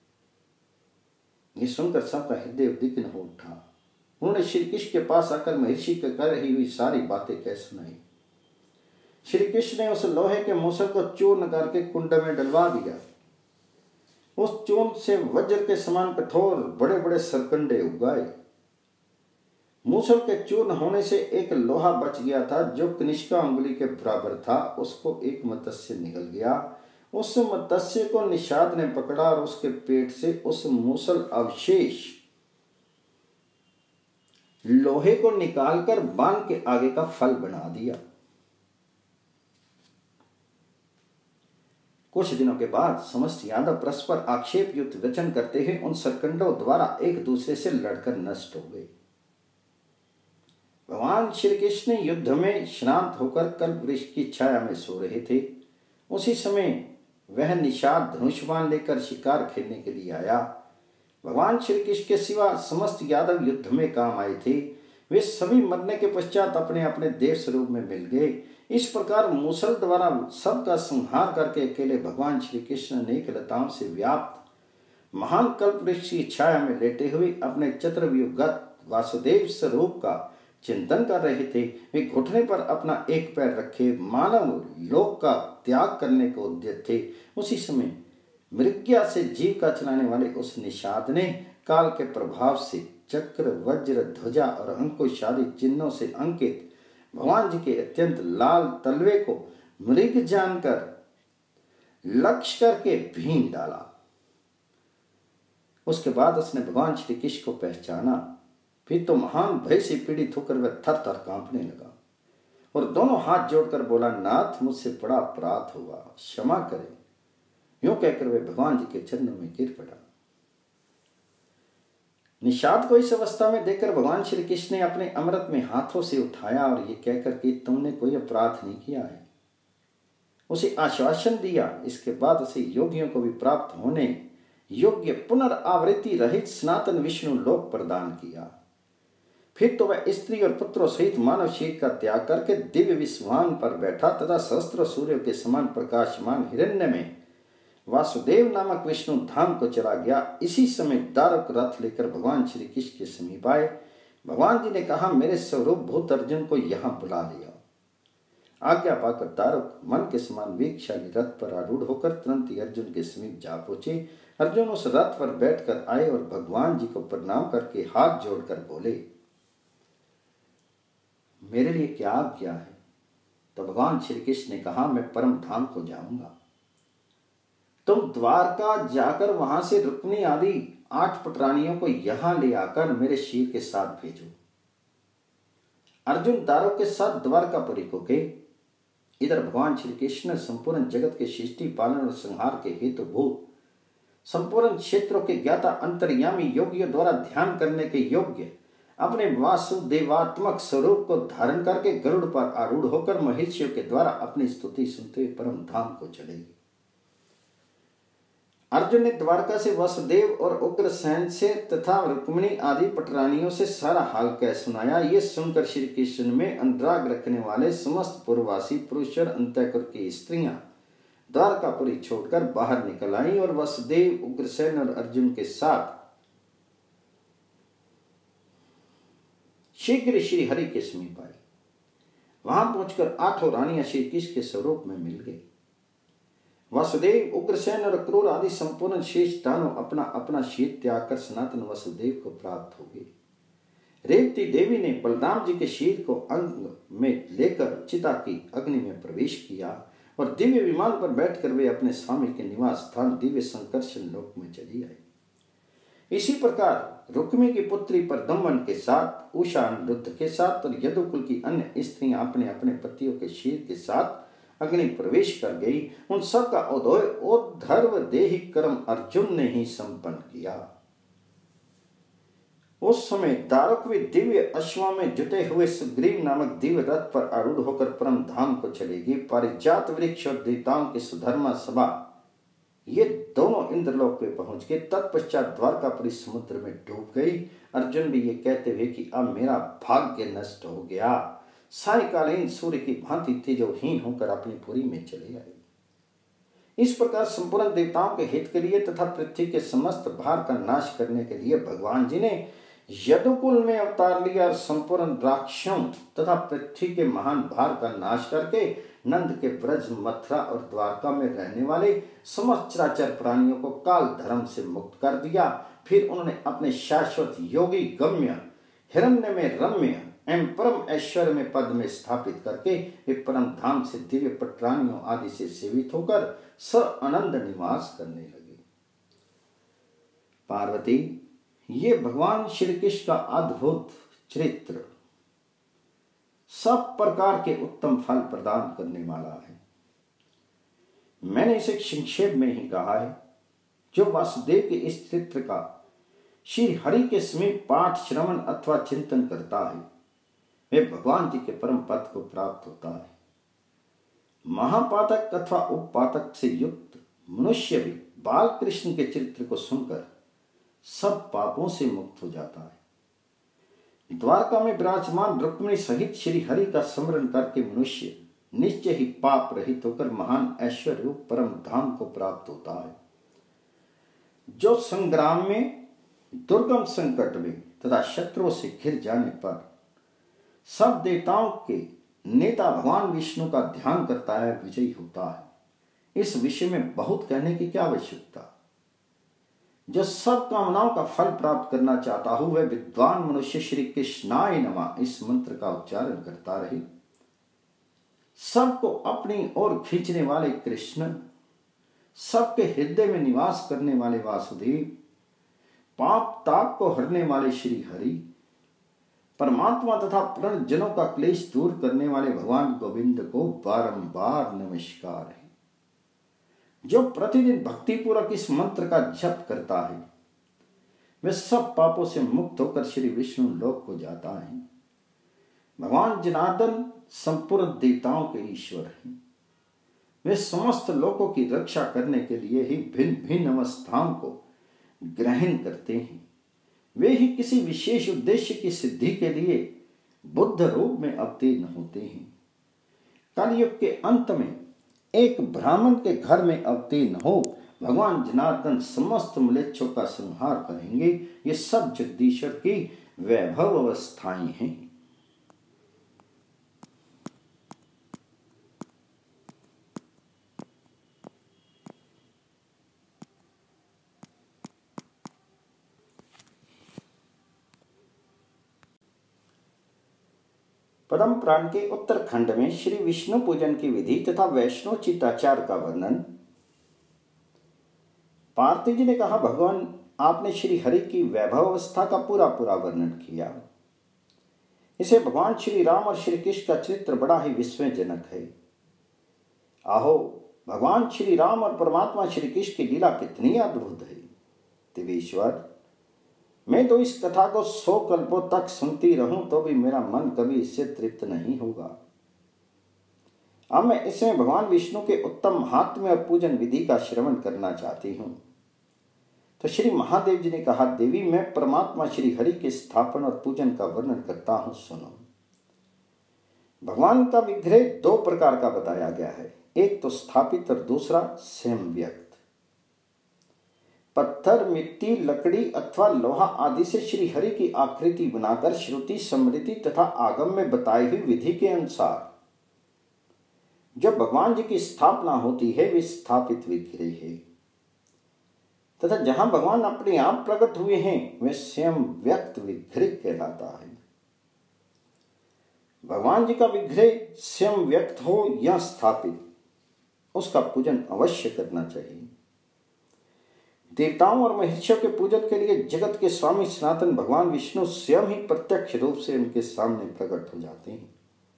Speaker 1: ये सुनकर सबका हृदय उद्विग्न हो उठा। उन्होंने श्री कृष्ण के पास आकर महर्षि के कर रही हुई सारी बातें कह सुनाई। श्री कृष्ण ने उस लोहे के मूसल को चूर्ण करके कुंड में डलवा दिया। उस चूर्ण से वज्र के समान कठोर बड़े बड़े सरकंडे उगाए। मूसल के चूर्ण होने से एक लोहा बच गया था जो कनिष्का अंगुली के बराबर था। उसको एक मत्स्य निकल गया। उस मत्स्य को निषाद ने पकड़ा और उसके पेट से उस मूसल अवशेष लोहे को निकालकर बाण के आगे का फल बना दिया। कुछ दिनों के बाद समस्त यादव परस्पर आक्षेप युक्त वचन करते हुए उन सरकंडों द्वारा एक दूसरे से लड़कर नष्ट हो गए। भगवान श्री कृष्ण युद्ध में श्रांत होकर कल्प वृक्ष की छाया में सो रहे थे। उसी समय वह निषाद धनुष्यबाण लेकर शिकार खेलने के लिए आया। भगवान श्री कृष्ण के सिवा समस्त यादव युद्ध में काम आए थे। वे सभी मरने के पश्चात अपने अपने देश स्वरूप में मिल गए। इस प्रकार मूसल द्वारा सबका संहार करके अकेले भगवान श्री कृष्ण अनेक लताओं से व्याप्त महान कल्प वृक्ष की छाया में लेटे हुए अपने चतुर्व्यूहगत वासुदेव स्वरूप का चिंतन कर रहे थे। वे घुटने पर अपना एक पैर रखे मानव लोक का त्याग करने को उद्यत थे। उसी समय मृग्या से जीव का चलाने वाले उस निषाद ने काल के प्रभाव से चक्र वज्र ध्वजा और अंकुश आदि चिन्हों से अंकित भगवान जी के अत्यंत लाल तलवे को मृग जानकर लक्ष्य करके भीन डाला। उसके बाद उसने भगवान श्री कृष्ण को पहचाना। फिर तो महान भय से पीड़ित होकर वह थर थर कांपने लगा। और दोनों हाथ जोड़कर बोला, नाथ मुझसे बड़ा अपराध हुआ, क्षमा करें। यूं कहकर वे भगवान जी के चरणों में गिर पड़ा। निषाद को इस अवस्था में देखकर भगवान श्री कृष्ण ने अपने अमृत में हाथों से उठाया और ये कहकर कि तुमने कोई अपराध नहीं किया है, उसे आश्वासन दिया। इसके बाद उसे योगियों को भी प्राप्त होने योग्य पुनरावृत्ति रहित सनातन विष्णु लोक प्रदान किया। फिर तो वह स्त्री और पुत्रों सहित मानव शरीर का त्याग करके दिव्य विश्वान पर बैठा तथा सहस्त्र सूर्यों के समान प्रकाशमान हिरण्य में वासुदेव नामक विष्णु धाम को चला गया। इसी समय दारुक रथ लेकर भगवान श्री कृष्ण के समीप आए। भगवान जी ने कहा, मेरे स्वरूप भूत अर्जुन को यहाँ बुला लिया। आज्ञा पाकर दारुक मन के समान वेगशाली रथ पर आरूढ़ होकर तुरंत ही अर्जुन के समीप जा पहुंचे। अर्जुन उस रथ पर बैठकर आए और भगवान जी को प्रणाम करके हाथ जोड़कर बोले, मेरे लिए क्या आज्ञा है? तो भगवान श्री कृष्ण ने कहा, मैं परम धाम को जाऊंगा, तुम द्वारका जाकर वहां से रुक्मिणी आदि आठ पटरानियों को यहां ले आकर मेरे शीर के साथ भेजो। अर्जुन दारुक के साथ द्वारकापुरी को गए। इधर भगवान श्री कृष्ण संपूर्ण जगत के सृष्टि पालन और संहार के हेतु भूत संपूर्ण क्षेत्रों के ज्ञाता अंतर्यामी योगियों द्वारा ध्यान करने के योग्य अपने वासुदेवात्मक स्वरूप को धारण करके गरुड़ पर आरूढ़ होकर महर्षियों के द्वारा अपनी स्तुति सुनते हुए परम धाम को चले। अर्जुन ने द्वारका से वसुदेव और उग्रसेन से तथा रुक्मिणी आदि पटरानियों से सारा हाल कह सुनाया। ये सुनकर श्री कृष्ण में अनुराग रखने वाले समस्त पूर्ववासी पुरुष और अंतःपुर की स्त्रियां द्वारकापुरी छोड़कर बाहर निकल आई और वसुदेव, उग्रसेन और अर्जुन के साथ शीघ्र श्री हरि के समीप आई। वहां पहुंचकर आठों रानियां श्री कृष्ण के स्वरूप में मिल गई। वसुदेव, उग्रसेन और क्रूर आदि संपूर्ण शेष दानव अपना अपना शीत त्याग कर सनातन वसुदेव को प्राप्त हो गए। रेवती देवी ने बलराम जी के शीर को अंग में लेकर चिता की अग्नि में प्रवेश किया और दिव्य विमान पर बैठकर वे अपने स्वामी के निवास स्थान दिव्य संकर्षण लोक में चली आई। इसी प्रकार रुक्मी की पुत्री परदम्बन के साथ, उषा अनिरुद्ध के साथ और यदुकुल की अन्य स्त्रियां अपने अपने पतियों के शीर के साथ अग्नि प्रवेश कर गई। उन सब का उदय उद्धर्व देही कर्म अर्जुन ने ही संपन्न किया। उस समय दारुक भी दिव्य अश्वा में जुटे हुए सुग्रीव नामक दिव्य रथ पर आरूढ़ होकर परम धाम को चलेगी। पारिजात वृक्ष और देवताओं की सुधर्मा सभा ये दोनों इंद्रलोक में पहुंच गए। तत्पश्चात द्वारकापुरी समुद्र में डूब गई। अर्जुन भी ये कहते हुए कि अब मेरा भाग्य नष्ट हो गया, सायकालीन सूर्य की भांति तेजोहीन होकर अपनी पुरी में चले आए। इस प्रकार संपूर्ण देवताओं के हित के लिए तथा पृथ्वी के समस्त भार का नाश करने के लिए भगवान जी ने यदुकुल में अवतार लिया और संपूर्ण राक्षसों तथा पृथ्वी के महान भार का नाश करके नंद के ब्रज, मथुरा और द्वारका में रहने वाले समस्त चराचर प्राणियों को काल धर्म से मुक्त कर दिया। फिर उन्होंने अपने शाश्वत योगी गम्य हिरण्य में रम्य एवं परम ऐश्वर्य में पद में स्थापित करके वे परम धाम से दिव्य पटरानियों आदि से सेवित होकर स आनंद निवास करने लगे। पार्वती, ये भगवान श्री कृष्ण का अद्भुत चरित्र सब प्रकार के उत्तम फल प्रदान करने वाला है। मैंने इसे संक्षेप में ही कहा है। जो वासुदेव के इस चरित्र का श्री हरि के समीप पाठ, श्रवण अथवा चिंतन करता है वे भगवान जी के परम पद को प्राप्त होता है। महापातक अथवा उपपातक से युक्त मनुष्य भी बाल कृष्ण के चरित्र को सुनकर सब पापों से मुक्त हो जाता है। द्वारका में विराजमान रुक्मिणी सहित श्री हरि का स्मरण करके मनुष्य निश्चय ही पाप रहित होकर महान ऐश्वर्य रूप परम धाम को प्राप्त होता है। जो संग्राम में, दुर्गम संकट में तथा शत्रुओं से घिर जाने पर सब देवताओं के नेता भगवान विष्णु का ध्यान करता है, विजयी होता है। इस विषय में बहुत कहने की क्या आवश्यकता। जो सब कामनाओं का फल प्राप्त करना चाहता हो वह विद्वान मनुष्य श्री कृष्णाय नमः इस मंत्र का उच्चारण करता रहे। सबको अपनी ओर खींचने वाले कृष्ण, सबके हृदय में निवास करने वाले वासुदेव, पाप ताप को हरने वाले श्री हरि, परमात्मा तथा पुनर्जनों का क्लेश दूर करने वाले भगवान गोविंद को बारंबार नमस्कार है। जो प्रतिदिन भक्तिपूर्वक इस मंत्र का जप करता है वे सब पापों से मुक्त होकर श्री विष्णु लोक को जाता है। भगवान जनार्दन संपूर्ण देवताओं के ईश्वर हैं। वे समस्त लोकों की रक्षा करने के लिए ही भिन्न भिन्न अवस्थाओं को ग्रहण करते हैं। वे ही किसी विशेष उद्देश्य की सिद्धि के लिए बुद्ध रूप में अवतीर्ण होते हैं। कलयुग के अंत में एक ब्राह्मण के घर में अवतीर्ण हो भगवान जनार्दन समस्त म्लेच्छों का संहार करेंगे। ये सब जगदीश्वर की वैभव अवस्थाएं हैं। पद्म पुराण के उत्तरखंड में श्री विष्णु पूजन की विधि तथा वैष्णव चिताचार का वर्णन। पार्थिव जी ने कहा, भगवान आपने श्री हरि की वैभव अवस्था का पूरा पूरा वर्णन किया। इसे भगवान श्री राम और श्री कृष्ण का चरित्र बड़ा ही विस्मयजनक है। आहो, भगवान श्री राम और परमात्मा श्री कृष्ण की लीला कितनी अद्भुत है। दिवेश्वर, मैं तो इस कथा को सौ कल्पों तक सुनती रहूं तो भी मेरा मन कभी इससे तृप्त नहीं होगा। अब मैं इसमें भगवान विष्णु के उत्तम महात्म्य और पूजन विधि का श्रवण करना चाहती हूं। तो श्री महादेव जी ने कहा, देवी मैं परमात्मा श्री हरि के स्थापन और पूजन का वर्णन करता हूं, सुनो। भगवान का विग्रह दो प्रकार का बताया गया है, एक तो स्थापित और दूसरा स्वयं व्यक्त। पत्थर, मिट्टी, लकड़ी अथवा लोहा आदि से श्री हरि की आकृति बनाकर श्रुति, स्मृति तथा आगम में बताई हुई विधि के अनुसार जब भगवान जी की स्थापना होती है वे स्थापित विग्रह है, तथा जहां भगवान अपने आप प्रकट हुए हैं वे स्वयं व्यक्त विग्रह कहलाता है। भगवान जी का विग्रह स्वयं व्यक्त हो या स्थापित, उसका पूजन अवश्य करना चाहिए। देवताओं और महर्षियों के पूजन के लिए जगत के स्वामी सनातन भगवान विष्णु स्वयं ही प्रत्यक्ष रूप से उनके सामने प्रकट हो जाते हैं।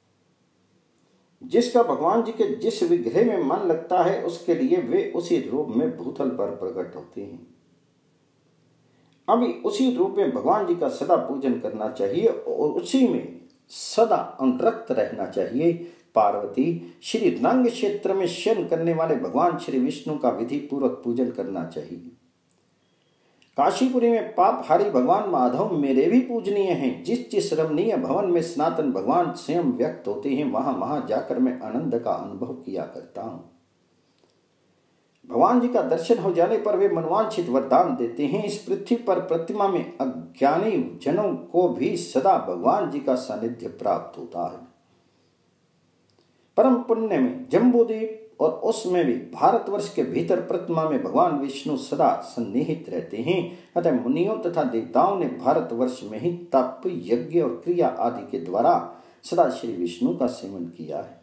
Speaker 1: जिसका भगवान जी के जिस विग्रह में मन लगता है उसके लिए वे उसी रूप में भूतल पर प्रकट होते हैं। अभी उसी रूप में भगवान जी का सदा पूजन करना चाहिए और उसी में सदा अनुरक्त रहना चाहिए। पार्वती, श्री रंग क्षेत्र में शयन करने वाले भगवान श्री विष्णु का विधि पूर्वक पूजन करना चाहिए। काशीपुरी में पापहारी भगवान माधव मेरे भी पूजनीय हैं। जिस जिस रमणीय भवन में सनातन भगवान स्वयं व्यक्त होते हैं वहां वहां जाकर मैं आनंद का अनुभव किया करता हूं। भगवान जी का दर्शन हो जाने पर वे मनवांछित वरदान देते हैं। इस पृथ्वी पर प्रतिमा में अज्ञानी जनों को भी सदा भगवान जी का सानिध्य प्राप्त होता है। परम पुण्य में जम्बूद्वीप और उसमें भी भारतवर्ष के भीतर प्रतिमा में भगवान विष्णु सदा सन्निहित रहते हैं। अतः मुनियों तथा देवताओं ने भारतवर्ष में ही तप, यज्ञ और क्रिया आदि के द्वारा सदा श्री विष्णु का सेवन किया है।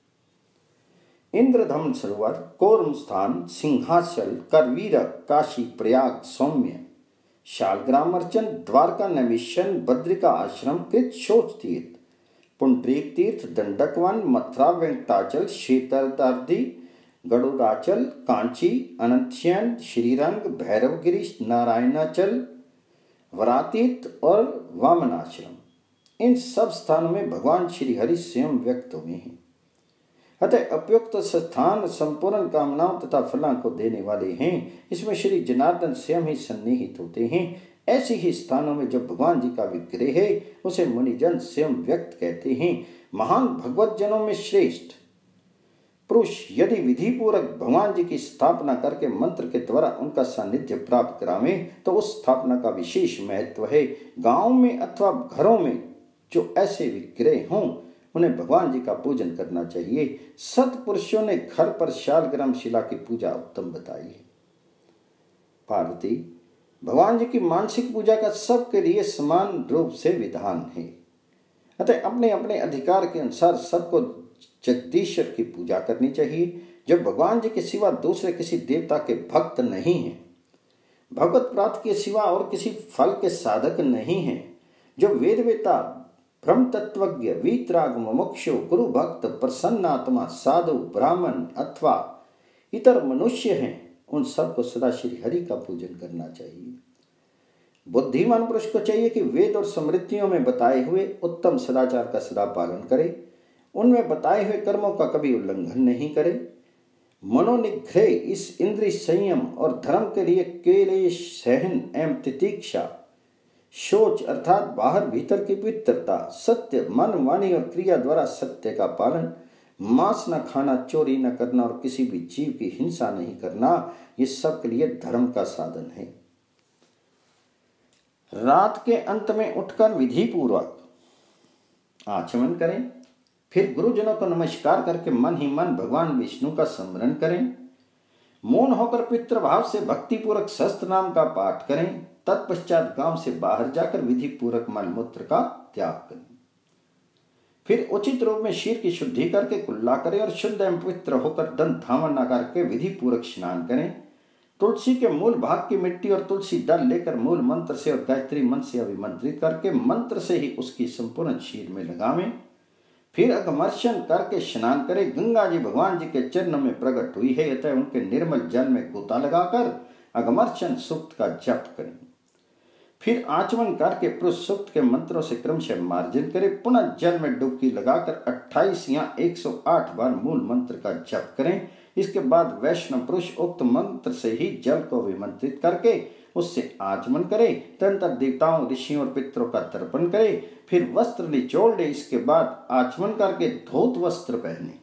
Speaker 1: इंद्रधम सरोवर, कोर्म स्थान, सिंहाचल, करवीरक, काशी, प्रयाग, सौम्य, शालग्राम अर्चन, द्वारका नैमिषारण्य, बद्रिका आश्रम, कृत शोच तीर्थ, पुंडरीक तीर्थ, दंडकवन, मथुरा, वेंकटाचल, शीतलदर्दी, गरुड़ाचल, कांची, अनंतशयन, श्रीरंग, भैरवगिरी, नारायणाचल, वरातीर्थ और वामनाश्रम, इन सब स्थानों में भगवान श्री हरि स्वयं व्यक्त हुए हैं। अतः उपयुक्त स्थान संपूर्ण कामनाओं तथा फलों को देने वाले हैं। इसमें श्री जनार्दन स्वयं ही सन्निहित होते हैं। ऐसे ही स्थानों में जब भगवान जी का विग्रह है उसे मुनिजन स्वयं व्यक्त कहते हैं। महान भगवत जनों में श्रेष्ठ पुरुष यदि विधि पूर्वक भगवान जी की स्थापना करके मंत्र के द्वारा उनका सानिध्य प्राप्त करावे तो उस स्थापना का विशेष महत्व है। गांव में अथवा घरों में जो ऐसे विग्रह हों उन्हें भगवान जी का पूजन करना चाहिए। सत्पुरुषों ने घर पर शालग्राम शिला की पूजा उत्तम बताई है। पार्वती, भगवान जी की मानसिक पूजा का सबके लिए समान रूप से विधान है। अतः अपने अपने अधिकार के अनुसार सबको जगदीश्वर की पूजा करनी चाहिए। जब भगवान जी के सिवा दूसरे किसी देवता के भक्त नहीं हैं, भगवत प्राप्ति के सिवा और किसी फल के साधक नहीं हैं, जो वेद वेता ब्रह्म तत्वज्ञ, वीतराग, मुमुक्षु, गुरु भक्त, प्रसन्नात्मा, साधु, ब्राह्मण अथवा इतर मनुष्य हैं, उन सबको सदा श्री हरि का पूजन करना चाहिए। बुद्धिमान पुरुष को चाहिए कि वेद और स्मृतियों में बताए हुए उत्तम सदाचार का सदा पालन करे, उनमें बताए हुए कर्मों का कभी उल्लंघन नहीं करे। मनोनिग्रह, इस इंद्रिय संयम और धर्म के लिए क्लेश सहन एवं तितिक्षा, शोच अर्थात बाहर भीतर की पवित्रता, सत्य, मन, वाणी और क्रिया द्वारा सत्य का पालन, मांस न खाना, चोरी न करना और किसी भी जीव की हिंसा नहीं करना, ये सब के लिए धर्म का साधन है। रात के अंत में उठकर विधि पूर्वक आचमन करें, फिर गुरुजनों को नमस्कार करके मन ही मन भगवान विष्णु का स्मरण करें। मौन होकर पितृभाव से भक्ति पूर्वक सहस्त्र नाम का पाठ करें। तत्पश्चात गांव से बाहर जाकर विधि पूर्वक मलमूत्र का त्याग करें। फिर उचित रूप में शीर की शुद्धि करके कुल्ला करें और शुद्ध एवं पवित्र होकर दंत धावन न करके विधि पूर्वक स्नान करें। तुलसी के मूल भाग की मिट्टी और तुलसी दल लेकर मूल मंत्र से और गायत्री मंत्र से अभिमंत्रित करके मंत्र से ही उसकी संपूर्ण शीर में लगावें। फिर अगमर्शन करके स्नान करें। गंगा जी भगवान जी के चरणों में प्रकट हुई है, अतः उनके निर्मल जल में गोता लगाकर अगमर्शन सूक्त का जप करें। फिर आचमन करके पुरुष सूक्त के मंत्रों से क्रमशः मार्जन करें। पुनः जल में डुबकी लगाकर अट्ठाईस या एक सौ आठ बार मूल मंत्र का जप करें। इसके बाद वैष्णव पुरुष उक्त मंत्र से ही जल को विमंत्रित करके उससे आचमन करे। तदनंतर देवताओं, ऋषियों और पितरों का तर्पण करे। फिर वस्त्र निचोड़ ले। इसके बाद आचमन करके धोत वस्त्र पहने।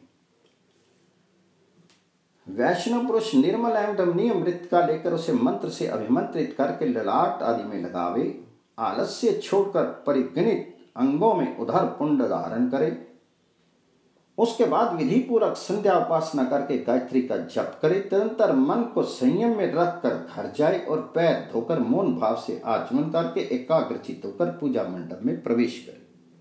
Speaker 1: वैष्णव पुरुष निर्मल एवं रमणीय मृतिका लेकर उसे मंत्र से अभिमंत्रित करके ललाट आदि में लगावे। आलस्य छोड़कर परिगणित अंगों में उधर पुंड धारण करे। उसके बाद विधि पूर्वक संध्या उपासना करके गायत्री का जप करे। तदनंतर मन को संयम में रखकर घर जाए और पैर धोकर मौन भाव से आचमन करके एकाग्रचित होकर पूजा मंडप में प्रवेश करे।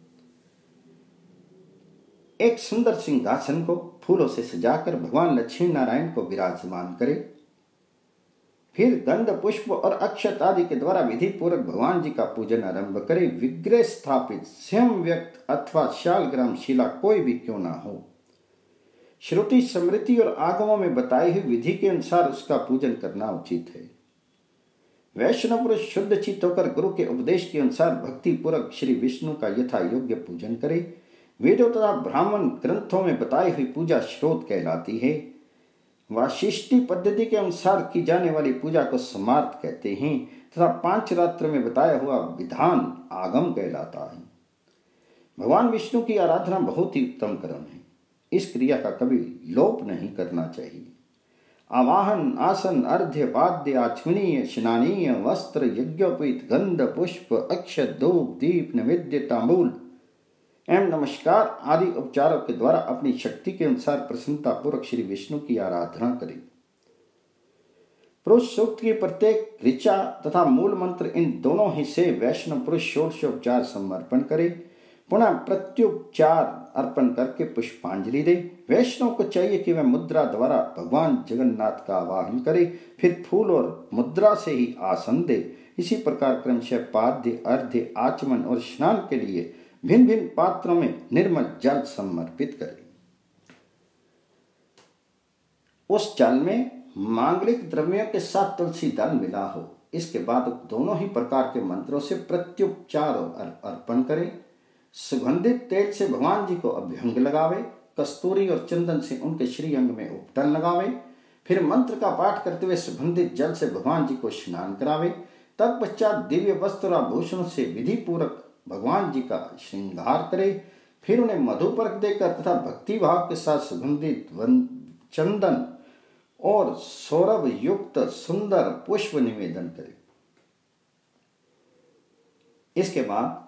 Speaker 1: एक सुंदर सिंहासन को फूलों से सजाकर भगवान लक्ष्मी नारायण को विराजमान करे। फिर गंध, पुष्प और अक्षत आदि के द्वारा विधि पूर्वक भगवान जी का पूजन आरंभ करे। विग्रह स्थापित स्वयं व्यक्त अथवा शालग्राम शिला कोई भी क्यों ना हो, श्रुति, स्मृति और आगमों में बताई हुई विधि के अनुसार उसका पूजन करना उचित है। वैष्णव पुरुष शुद्ध चित्त होकर गुरु के उपदेश के अनुसार भक्ति पूर्वक श्री विष्णु का यथा योग्य पूजन करे। वेदों तथा ब्राह्मण ग्रंथों में बताई हुई पूजा श्रोत कहलाती है। वाशिष्ठी पद्धति के अनुसार की जाने वाली पूजा को समार्थ कहते हैं तथा पांच रात्र में बताया हुआ विधान आगम कहलाता है। भगवान विष्णु की आराधना बहुत ही उत्तम कर्म है। इस क्रिया का कभी लोप नहीं करना चाहिए। आवाहन, आसन, अर्घ्य, वाद्य, आचमनीय, स्नानीय, वस्त्र, यज्ञोपवीत, गंध, पुष्प, अक्षत, धूप, दीप, नैवेद्य, तांबूल एवं नमस्कार आदि उपचारों के द्वारा अपनी शक्ति के अनुसार प्रसन्नता पूर्वक श्री विष्णु की आराधना करें। पुरुष सूक्त की प्रत्येक ऋचा तथा मूल मंत्र इन दोनों ही से वैष्णव पुरुष षोडशोपचार समर्पण करे। पुनः प्रत्युपचार अर्पण करके पुष्पांजलि दे। वैष्णव को चाहिए कि वह मुद्रा द्वारा भगवान जगन्नाथ का आवाहन करे, फिर फूल और मुद्रा से ही आसन दे। इसी प्रकार क्रमशः पाद्य, अर्घ्य, आचमन और स्नान के लिए भिन्न भिन्न पात्रों में निर्मल जल समर्पित करें। उस जल में मांगलिक द्रव्यों के साथ तुलसी दल मिला हो। इसके बाद दोनों ही प्रकार के मंत्रों से प्रत्युपचार अर्पण करें। सुगंधित तेल से भगवान जी को अभ्यंग लगावे। कस्तूरी और चंदन से उनके श्रीअंग में उपटन लगावे। फिर मंत्र का पाठ करते हुए सुगंधित जल से भगवान जी को स्नान करावे। तत्पश्चात दिव्य वस्त्र आभूषणों से विधि पूर्वक भगवान जी का श्रृंगार करे। फिर उन्हें मधुपर्क देकर तथा भक्ति भाव के साथ सुगंधित चंदन और सौरभ युक्त सुंदर पुष्प निवेदन करे। इसके बाद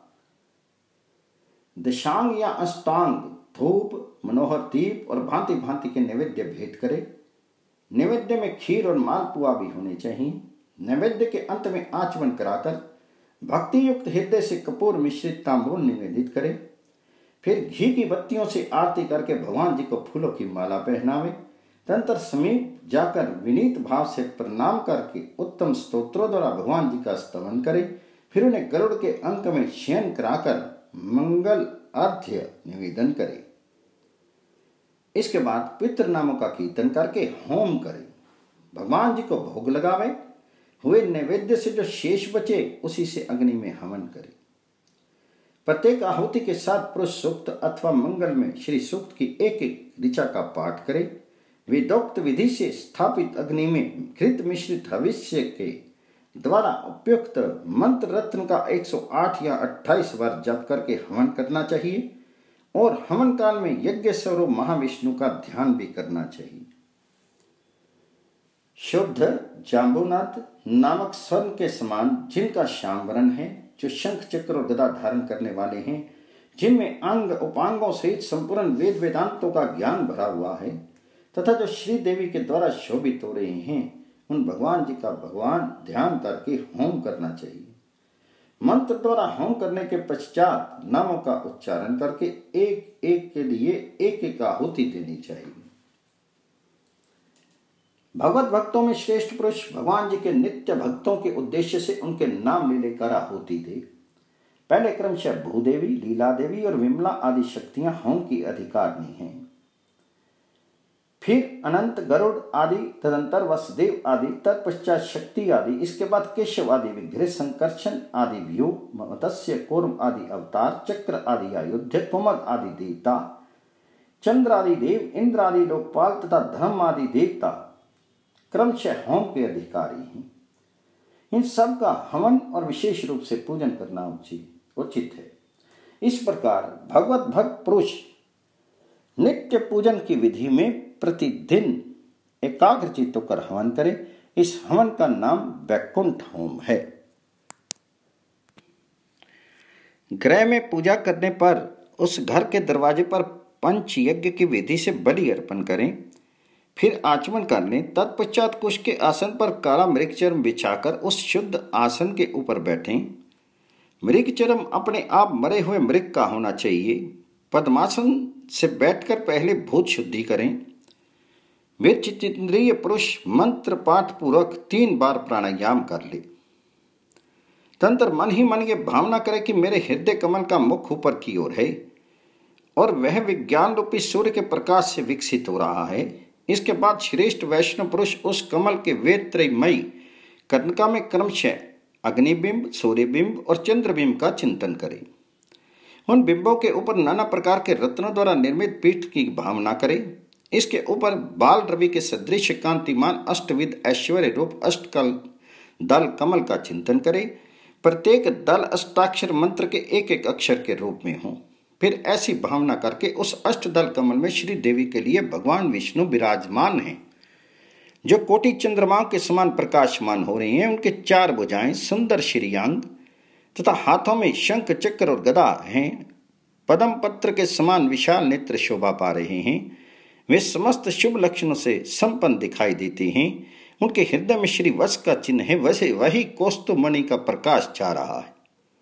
Speaker 1: दशांग या अष्टांग धूप, मनोहर दीप और भांति भांति के नैवेद्य भेंट करे। नैवेद्य में खीर और मालपुआ भी होने चाहिए। नैवेद्य के अंत में आचमन कराकर भक्ति युक्त हृदय से कपूर मिश्रित तांबूल निवेदित करे। फिर घी की बत्तियों से आरती करके भगवान जी को फूलों की माला पहनावे। तदनंतर समीप जाकर विनीत भाव से प्रणाम करके उत्तम स्तोत्रों द्वारा भगवान जी का स्तवन करे। फिर उन्हें गरुड़ के अंक में शयन कराकर मंगल अर्घ्य निवेदन करे। इसके बाद पितृ नामों का कीर्तन करके होम करे। भगवान जी को भोग लगावे हुए नैवेद्य से जो शेष बचे उसी से अग्नि में हवन करे। प्रत्येक आहुति के साथ पुरुष सूक्त अथवा मंगल में श्री सूक्त की एक एक ऋचा का पाठ करे। वेदोक्त विधि से स्थापित अग्नि में घृत मिश्रित हविष्य के द्वारा उपयुक्त मंत्र रत्न का एक सौ आठ या अट्ठाईस बार जप करके हवन करना चाहिए और हवन काल में यज्ञ स्वरूप महाविष्णु का ध्यान भी करना चाहिए। शुद्ध जाम्बुनाथ नामक स्वर्ण के समान जिनका श्याम वर्ण है, जो शंख चक्र और गदा धारण करने वाले हैं, जिनमें अंग उपांगों सहित संपूर्ण वेद वेदांतों का ज्ञान भरा हुआ है तथा जो श्री देवी के द्वारा शोभित हो रहे हैं, उन भगवान जी का भगवान ध्यान करके होम करना चाहिए। मंत्र द्वारा होम करने के पश्चात नामों का उच्चारण करके एक एक के लिए एक एक आहुति देनी चाहिए। भगवत भक्तों में श्रेष्ठ पुरुष भगवान जी के नित्य भक्तों के उद्देश्य से उनके नाम ले लेकर आहुति दे। पहले क्रमशः भूदेवी, लीला देवी और विमला आदि शक्तियां होम की अधिकारिणी हैं। फिर अनंत, गरुड़ आदि, तदंतर वसुदेव आदि, तत्पश्चात शक्ति आदि, इसके बाद केशव आदि विग्रह, संकर्षण आदि व्यूह, मत्स्य कूर्म आदि अवतार, चक्र आदि आयुध, कुमद आदि देवता, चंद्र आदि देव, इंद्र आदि लोकपाल तथा धर्म आदि देवता क्रमशः होम के अधिकारी हैं। इन सब का हवन और विशेष रूप से पूजन करना उचित है। इस प्रकार भगवत भक्त पुरुष नित्य पूजन की विधि में प्रतिदिन एकाग्रचित्त होकर हवन करे। इस हवन का नाम वैकुंठ होम है। गृह में पूजा करने पर उस घर के दरवाजे पर पंच यज्ञ की विधि से बलि अर्पण करें, फिर आचमन कर लें। तत्पश्चात कुश के आसन पर काला मृगचर्म बिछाकर उस शुद्ध आसन के ऊपर बैठें। मृगचर्म अपने आप मरे हुए मृग का होना चाहिए। पद्मासन से बैठकर पहले भूत शुद्धि करें। विचित्रेंद्रिय पुरुष मंत्र पाठ पूर्वक तीन बार प्राणायाम कर ले। तंत्र मन ही मन ये भावना करे कि मेरे हृदय कमल का मुख ऊपर की ओर है और वह विज्ञान रूपी सूर्य के प्रकाश से विकसित हो रहा है। इसके बाद श्रेष्ठ वैष्णव पुरुष उस कमल के वेत्रमयी कर्णिका में क्रमशः अग्निबिंब, सूर्यबिंब और चंद्रबिंब का चिंतन करे। उन बिंबों के ऊपर नाना प्रकार के रत्नों द्वारा निर्मित पीठ की भावना करे। इसके ऊपर बाल रवि के सदृश कांतिमान अष्टविध ऐश्वर्य रूप अष्टकल दल कमल का चिंतन करे। प्रत्येक दल अष्टाक्षर मंत्र के एक एक अक्षर के रूप में हो। फिर ऐसी भावना करके उस अष्टदल कमल में श्री देवी के लिए भगवान विष्णु विराजमान हैं, जो कोटि चंद्रमाओं के समान प्रकाशमान हो रही हैं। उनके चार भुजाएं, सुंदर श्रीअंग तथा हाथों में शंख चक्र और गदा हैं। पद्म पत्र के समान विशाल नेत्र शोभा पा रहे हैं। वे समस्त शुभ लक्षणों से संपन्न दिखाई देते हैं। उनके हृदय में श्री वत्स का चिन्ह है, वैसे वही कौस्तुभ मणि का प्रकाश छा रहा है।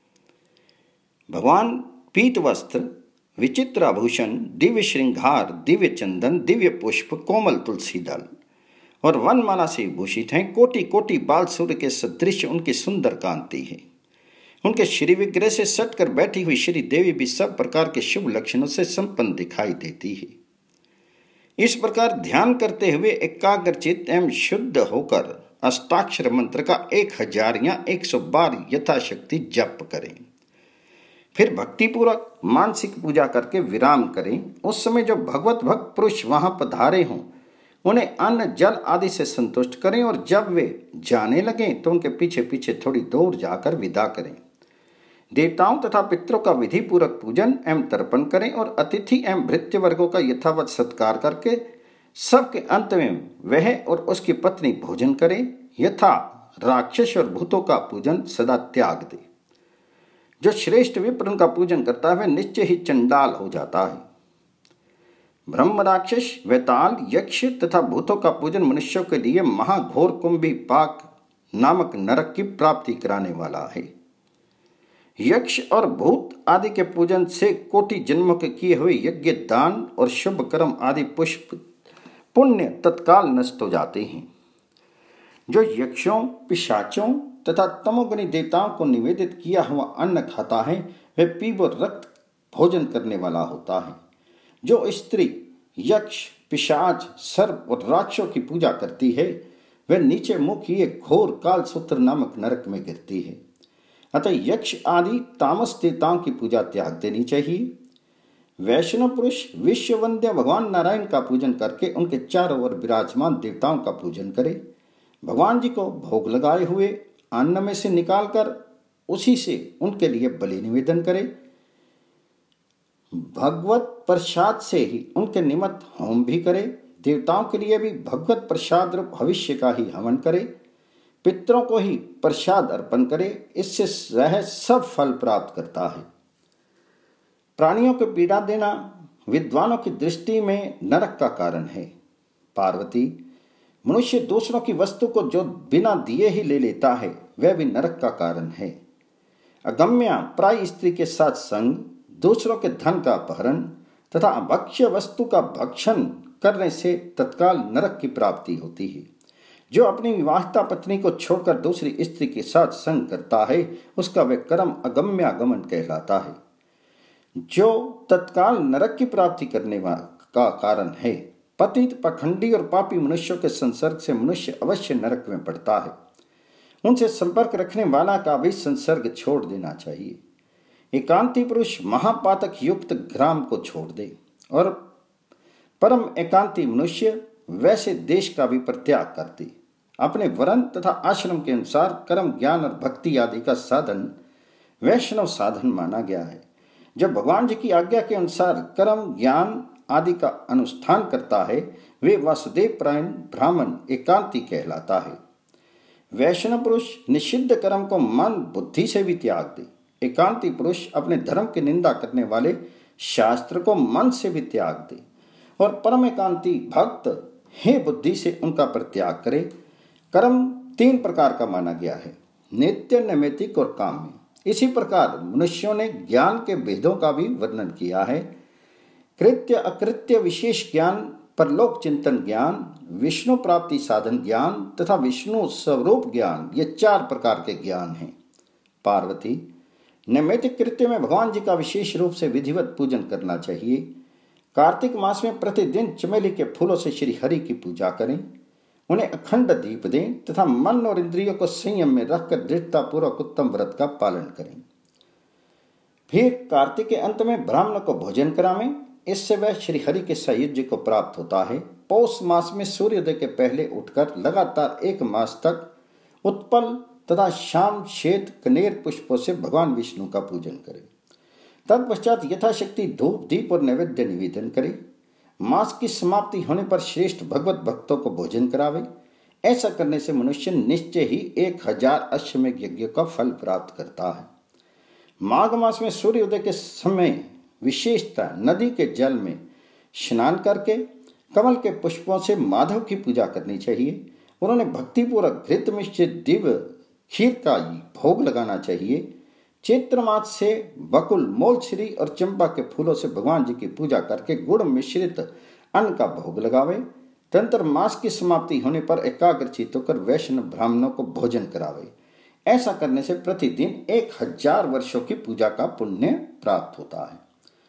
Speaker 1: भगवान पीत वस्त्र, विचित्र आभूषण, दिव्य श्रृंगार, दिव्य चंदन, दिव्य पुष्प, कोमल तुलसी दल और वनमाला से भूषित हैं। कोटि कोटि बाल सूर्य के सदृश उनकी सुंदर कांति है। उनके श्री विग्रह से सटकर बैठी हुई श्री देवी भी सब प्रकार के शुभ लक्षणों से संपन्न दिखाई देती है। इस प्रकार ध्यान करते हुए एकाग्रचित्त एवं शुद्ध होकर अष्टाक्षर मंत्र का एक हजार या एक सौ बार यथाशक्ति जप करें। फिर भक्तिपूर्वक मानसिक पूजा करके विराम करें। उस समय जो भगवत भक्त पुरुष वहां पधारे हों उन्हें अन्न जल आदि से संतुष्ट करें और जब वे जाने लगें तो उनके पीछे पीछे थोड़ी दूर जाकर विदा करें। देवताओं तथा पितरों का विधि पूर्वक पूजन एवं तर्पण करें और अतिथि एवं भृत्य वर्गों का यथावत सत्कार करके सबके अंत में वह और उसकी पत्नी भोजन करें। यथा राक्षस और भूतों का पूजन सदा त्याग दे। जो श्रेष्ठ विप्र उनका पूजन करता है वह निश्चय ही चंडाल हो जाता है। ब्रह्म, राक्षस, वैताल, यक्ष तथा भूतों का पूजन मनुष्यों के लिए महाघोर कुंभी पाक नामक नरक की प्राप्ति कराने वाला है। यक्ष और भूत आदि के पूजन से कोटि जन्मों के किए हुए यज्ञ, दान और शुभ कर्म आदि पुष्प पुण्य तत्काल नष्ट हो जाते हैं। जो यक्षों, पिशाचों तथा तमोगुणी देवताओं को निवेदित किया हुआ अन्न खाता है वह पीवर रक्त भोजन करने वाला होता है। जो स्त्री यक्ष, पिशाच, सर्प और राक्षसों की पूजा करती है वह नीचे मुख किए घोर काल सूत्र नामक नरक में गिरती है। अतः यक्ष आदि तामस देवताओं की पूजा त्याग देनी चाहिए। वैष्णव पुरुष विश्ववंद्य भगवान नारायण का पूजन करके उनके चारों ओर विराजमान देवताओं का पूजन करे। भगवान जी को भोग लगाए हुए अन्न में से निकालकर उसी से उनके लिए बलि निवेदन करे। भगवत प्रसाद से ही उनके निमित्त होम भी करे। देवताओं के लिए भी भगवत प्रसाद रूप भविष्य का ही हवन करे। पितरों को ही प्रसाद अर्पण करे। इससे वह सब फल प्राप्त करता है। प्राणियों को पीड़ा देना विद्वानों की दृष्टि में नरक का कारण है। पार्वती, मनुष्य दूसरों की वस्तु को जो बिना दिए ही ले लेता है वह भी नरक का कारण है। अगम्या प्राय स्त्री के साथ संग, दूसरों के धन का अपहरण तथा भक्ष्य वस्तु का भक्षण करने से तत्काल नरक की प्राप्ति होती है। जो अपनी विवाहिता पत्नी को छोड़कर दूसरी स्त्री के साथ संग करता है उसका वह कर्म अगम्यागमन कहलाता है, जो तत्काल नरक की प्राप्ति करने का कारण है। पतित, पखंडी और पापी मनुष्यों के संसर्ग से मनुष्य अवश्य नरक में पड़ता है। उनसे संपर्क रखने वाला का भी संसर्ग छोड़ देना चाहिए। एकांती पुरुष महापातक युक्त ग्राम को छोड़ दे और परम एकांती मनुष्य वैसे देश का भी परित्याग कर दे। अपने वर्ण तथा आश्रम के अनुसार कर्म, ज्ञान और भक्ति आदि का साधन वैष्णव साधन माना गया है। जब भगवान जी की आज्ञा के अनुसार कर्म, ज्ञान आदि का अनुष्ठान करता है वे वासुदेव प्रायण ब्राह्मण एकांती कहलाता है। वैष्णव पुरुष निषिद्ध कर्म को मन बुद्धि से भी त्याग दे। एकांती पुरुष अपने धर्म की निंदा करने वाले शास्त्र को मन से भी त्याग दे और परम एकांती भक्त हे बुद्धि से उनका परित्याग करे। कर्म तीन प्रकार का माना गया है, नित्य, नैमित्तिक और काम्य। इसी प्रकार मनुष्यों ने ज्ञान के भेदों का भी वर्णन किया है। कृत्य, अकृत्य, विशेष ज्ञान, परलोक चिंतन ज्ञान, विष्णु प्राप्ति साधन ज्ञान तथा विष्णु स्वरूप ज्ञान, ये चार प्रकार के ज्ञान हैं। पार्वती, नैमित्तिक कृत्य में भगवान जी का विशेष रूप से विधिवत पूजन करना चाहिए। कार्तिक मास में प्रतिदिन चमेली के फूलों से श्री हरि की पूजा करें, उन्हें अखंड दीप दें तथा मन और इंद्रियों को संयम में रखकर दृढ़ता पूर्वक उत्तम व्रत का पालन करें। फिर कार्तिक के अंत में ब्राह्मण को भोजन करावें, इससे वह श्री हरि के सायुज्य को प्राप्त होता है। पौष मास में सूर्योदय के पहले उठकर लगातार एक मास तक उत्पल तथा शाम श्वेत कनेर पुष्पों से भगवान विष्णु का पूजन करें। तत्पश्चात यथाशक्ति धूप, दीप और नैवेद्य निवेदन करें। मास की समाप्ति होने पर श्रेष्ठ भगवत भक्तों को भोजन करावे। ऐसा करने से मनुष्य निश्चय ही एक हजार अश्वमेध यज्ञ का फल प्राप्त करता है। माघ मास में सूर्योदय के समय विशेषता नदी के जल में स्नान करके कमल के पुष्पों से माधव की पूजा करनी चाहिए। उन्होंने भक्तिपूर्वक घृत मिश्रित दिव्य खीर का भोग लगाना चाहिए। चैत्र मास से बकुल, मोलश्री और चंपा के फूलों से भगवान जी की पूजा करके गुड़ मिश्रित अन्न का भोग लगावे। तंत्र मास की समाप्ति होने पर एकाग्रचित्त होकर वैष्णव ब्राह्मणों को भोजन करावे। ऐसा करने से प्रतिदिन एक हजार वर्षों की पूजा का पुण्य प्राप्त होता है।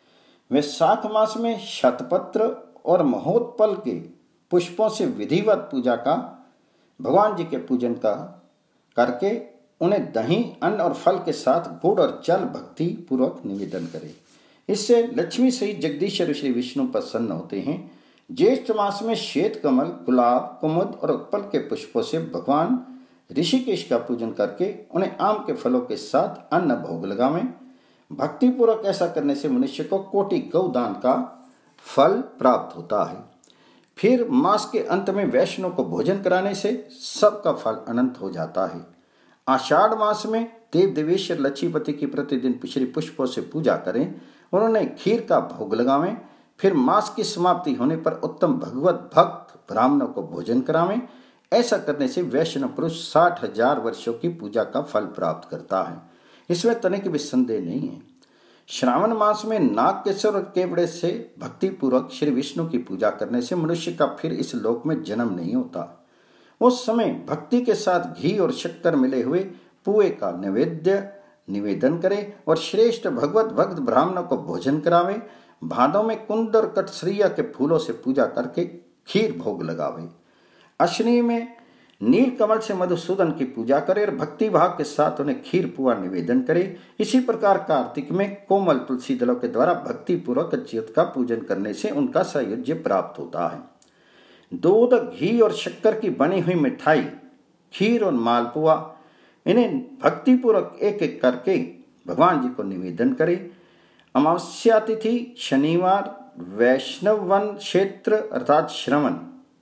Speaker 1: वैशाख मास में शतपत्र और महोत्पल के पुष्पों से विधिवत पूजा का भगवान जी के पूजन का करके उन्हें दही, अन्न और फल के साथ गुड़ और जल भक्ति पूर्वक निवेदन करें। इससे लक्ष्मी सहित जगदीश्वर श्री विष्णु प्रसन्न होते हैं। ज्येष्ठ मास में श्वेत कमल, गुलाब, कुमुद और उत्पल के पुष्पों से भगवान ऋषिकेश का पूजन करके उन्हें आम के फलों के साथ अन्न भोग लगावें। भक्ति पूर्वक ऐसा करने से मनुष्य को कोटि गौदान का फल प्राप्त होता है। फिर मास के अंत में वैष्णव को भोजन कराने से सबका फल अनंत हो जाता है। आषाढ़ मास में देव देवेश्वर लक्ष्मीपति की प्रतिदिन श्री पुष्पों से पूजा करें, उन्होंने खीर का भोग लगावें। फिर मास की समाप्ति होने पर उत्तम भगवत भक्त ब्राह्मणों को भोजन करावें। ऐसा करने से वैष्णव पुरुष साठ हजार वर्षों की पूजा का फल प्राप्त करता है। इसमें तनिक भी संदेह नहीं है। श्रावण मास में नाग, केसर और केवड़े से भक्ति पूर्वक श्री विष्णु की पूजा करने से मनुष्य का फिर इस लोक में जन्म नहीं होता। उस समय भक्ति के साथ घी और शक्कर मिले हुए पुए का नैवेद्य निवेदन करे और श्रेष्ठ भगवत भक्त ब्राह्मणों को भोजन करावे। भादों में कुंद और कटसरिया के फूलों से पूजा करके खीर भोग लगावे। अश्विनी में नील कमल से मधुसूदन की पूजा करे और भक्ति भाव के साथ उन्हें खीर पुआ निवेदन करे। इसी प्रकार कार्तिक में कोमल तुलसी दलों के द्वारा भक्ति पूर्वक ज्योत का पूजन करने से उनका सायुज्य प्राप्त होता है। दूध, घी और शक्कर की बनी हुई मिठाई, खीर और मालपुआ, इन्हें भक्ति पूर्वक एक एक करके भगवान जी को निवेदन करे। अमावस्या तिथि शनिवार, वैष्णव वन क्षेत्र अर्थात श्रवण,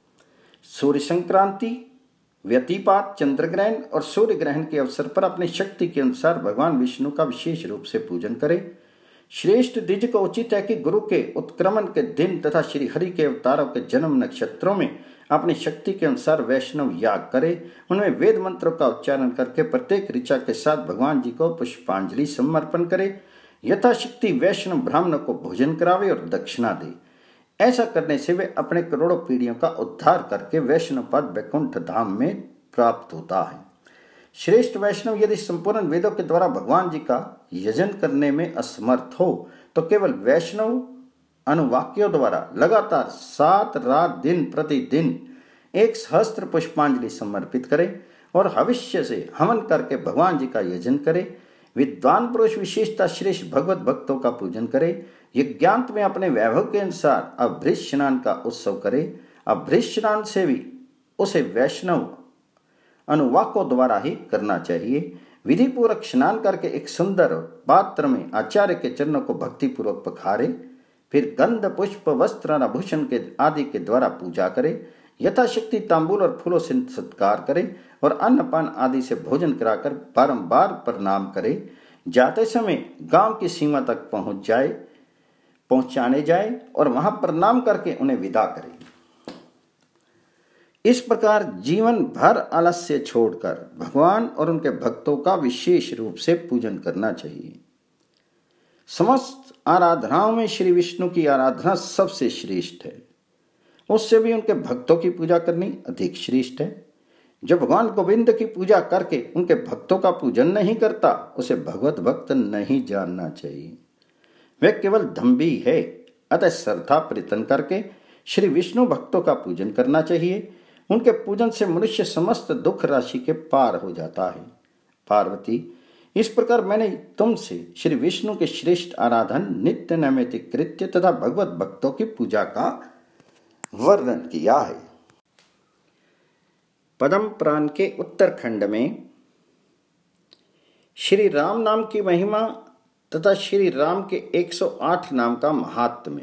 Speaker 1: सूर्य संक्रांति, व्यतिपात, चंद्र ग्रहण और सूर्य ग्रहण के अवसर पर अपनी शक्ति के अनुसार भगवान विष्णु का विशेष रूप से पूजन करे। श्रेष्ठ द्विज को उचित है कि गुरु के उत्क्रमण के दिन तथा श्री हरि के अवतारों के जन्म नक्षत्रों में अपनी शक्ति के अनुसार वैष्णव याग करे। उनमें वेद मंत्रों का उच्चारण करके प्रत्येक ऋचा के साथ भगवान जी को पुष्पांजलि समर्पण करे। यथाशक्ति वैष्णव ब्राह्मणों को भोजन करावे और दक्षिणा दे। ऐसा करने से वे अपने करोड़ों पीढ़ियों का उद्धार करके वैष्णव पद वैकुंठ धाम में प्राप्त होता है। श्रेष्ठ वैष्णव यदि संपूर्ण वेदों के द्वारा भगवान जी का यजन करने में असमर्थ हो तो केवल वैष्णव अनुवाक्यों द्वारा लगातार सात रात दिन प्रतिदिन एक सहस्त्र पुष्पांजलि समर्पित करे और हविष्य से हवन करके भगवान जी का यजन करे। विद्वान पुरुष विशेषता श्रेष्ठ भगवत भक्तों का पूजन करे। यज्ञांत में अपने वैभव के अनुसार अभ्रिश स्नान का उत्सव करे। अभ्रिश स्नान से भी उसे वैष्णव अनुवाकों द्वारा ही करना चाहिए। विधि पूर्वक स्नान करके एक सुंदर पात्र में आचार्य के चरणों को भक्ति पूर्वक पखारे। फिर गंध, पुष्प, वस्त्र, आभूषण के आदि के द्वारा पूजा करे। यथाशक्ति तांबूल और फूलों से सत्कार करे और अन्नपान आदि से भोजन कराकर बारंबार प्रणाम करे। जाते समय गांव की सीमा तक पहुंच जाए पहुंचाने जाए और वहां प्रणाम करके उन्हें विदा करे। इस प्रकार जीवन भर आलस्य छोड़कर भगवान और उनके भक्तों का विशेष रूप से पूजन करना चाहिए। समस्त आराधनाओं में श्री विष्णु की आराधना सबसे श्रेष्ठ है। उससे भी उनके भक्तों की पूजा करनी अधिक श्रेष्ठ है। जो भगवान गोविंद की पूजा करके उनके भक्तों का पूजन नहीं करता उसे भगवत भक्त नहीं जानना चाहिए। वह केवल दंभी है। अतः श्रद्धा प्रीतन करके श्री विष्णु भक्तों का पूजन करना चाहिए। उनके पूजन से मनुष्य समस्त दुख राशि के पार हो जाता है। पार्वती, इस प्रकार मैंने तुमसे श्री विष्णु के श्रेष्ठ आराधन, नित्य नैमित्तिक कृत्य तथा भगवत भक्तों की पूजा का वर्णन किया है। पद्म पुराण के उत्तरखंड में श्री राम नाम की महिमा तथा श्री राम के एक सौ आठ नाम का महात्म्य।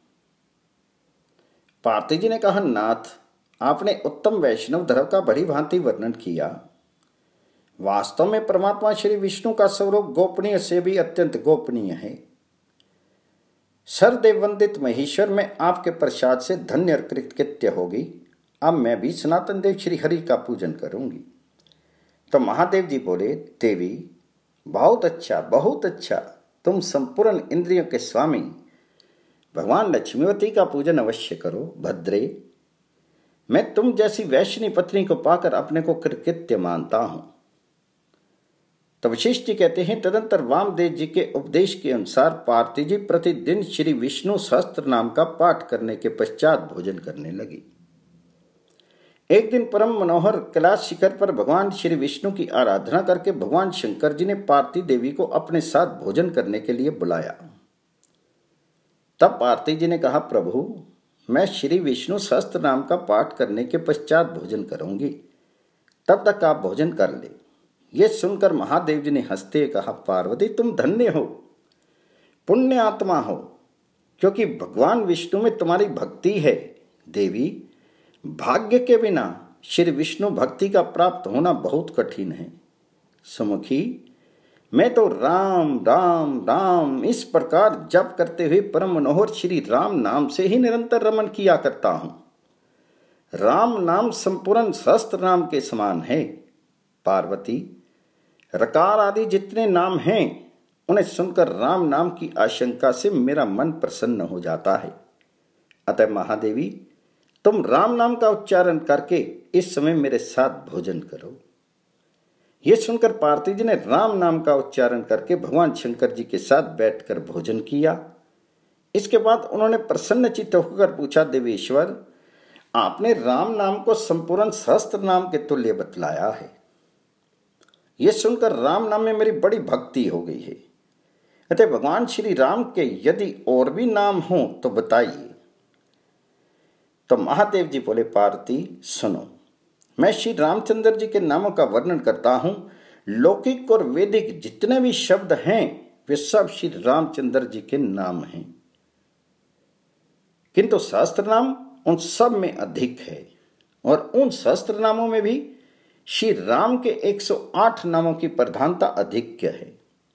Speaker 1: पार्थिव जी ने कहा, नाथ, आपने उत्तम वैष्णव धर्म का बड़ी भांति वर्णन किया। वास्तव में परमात्मा श्री विष्णु का स्वरूप गोपनीय से भी अत्यंत गोपनीय है। सरदेव वंदित महेश्वर में आपके प्रसाद से धन्य और कृतकृत्य होगी। अब मैं भी सनातन देव श्री हरि का पूजन करूंगी। तो महादेव जी बोले, देवी, बहुत अच्छा, बहुत अच्छा, तुम संपूर्ण इंद्रियों के स्वामी भगवान लक्ष्मीवती का पूजन अवश्य करो। भद्रे, मैं तुम जैसी वैष्णी पत्नी को पाकर अपने को कृतकृत्य मानता हूं। तो वशिष्ठ जी कहते हैं, तदंतर वामदेव जी के उपदेश के अनुसार पार्थिव जी प्रतिदिन श्री विष्णु सहस्त्र नाम का पाठ करने के पश्चात भोजन करने लगी। एक दिन परम मनोहर कैलाश शिखर पर भगवान श्री विष्णु की आराधना करके भगवान शंकर जी ने पार्थिव देवी को अपने साथ भोजन करने के लिए बुलाया। तब पार्थिव जी ने कहा, प्रभु, मैं श्री विष्णु सहस्त्र नाम का पाठ करने के पश्चात भोजन करूंगी, तब तक आप भोजन कर ले। यह सुनकर महादेव जी ने हंसते कहा, पार्वती, तुम धन्य हो, पुण्य आत्मा हो, क्योंकि भगवान विष्णु में तुम्हारी भक्ति है। देवी, भाग्य के बिना श्री विष्णु भक्ति का प्राप्त होना बहुत कठिन है। सुमुखी, मैं तो राम राम राम इस प्रकार जप करते हुए परम मनोहर श्री राम नाम से ही निरंतर रमन किया करता हूं। राम नाम संपूर्ण सहस्त्र नाम के समान है। पार्वती, रकार आदि जितने नाम हैं उन्हें सुनकर राम नाम की आशंका से मेरा मन प्रसन्न हो जाता है। अतः महादेवी, तुम राम नाम का उच्चारण करके इस समय मेरे साथ भोजन करो। ये सुनकर पार्वती जी ने राम नाम का उच्चारण करके भगवान शंकर जी के साथ बैठकर भोजन किया। इसके बाद उन्होंने प्रसन्नचित्त होकर पूछा, देवेश्वर, आपने राम नाम को संपूर्ण सहस्त्र नाम के तुल्य बतलाया है। यह सुनकर राम नाम में मेरी बड़ी भक्ति हो गई है। अतः भगवान श्री राम के यदि और भी नाम हो तो बताइए। तो महादेव जी बोले, पार्वती सुनो, मैं श्री रामचंद्र जी के नामों का वर्णन करता हूं। लौकिक और वैदिक जितने भी शब्द हैं वे सब श्री रामचंद्र जी के नाम हैं, किंतु सहस्त्र नाम उन सब में अधिक है। और उन सहस्त्र नामों में भी श्री राम के एक सौ आठ नामों की प्रधानता अधिक है।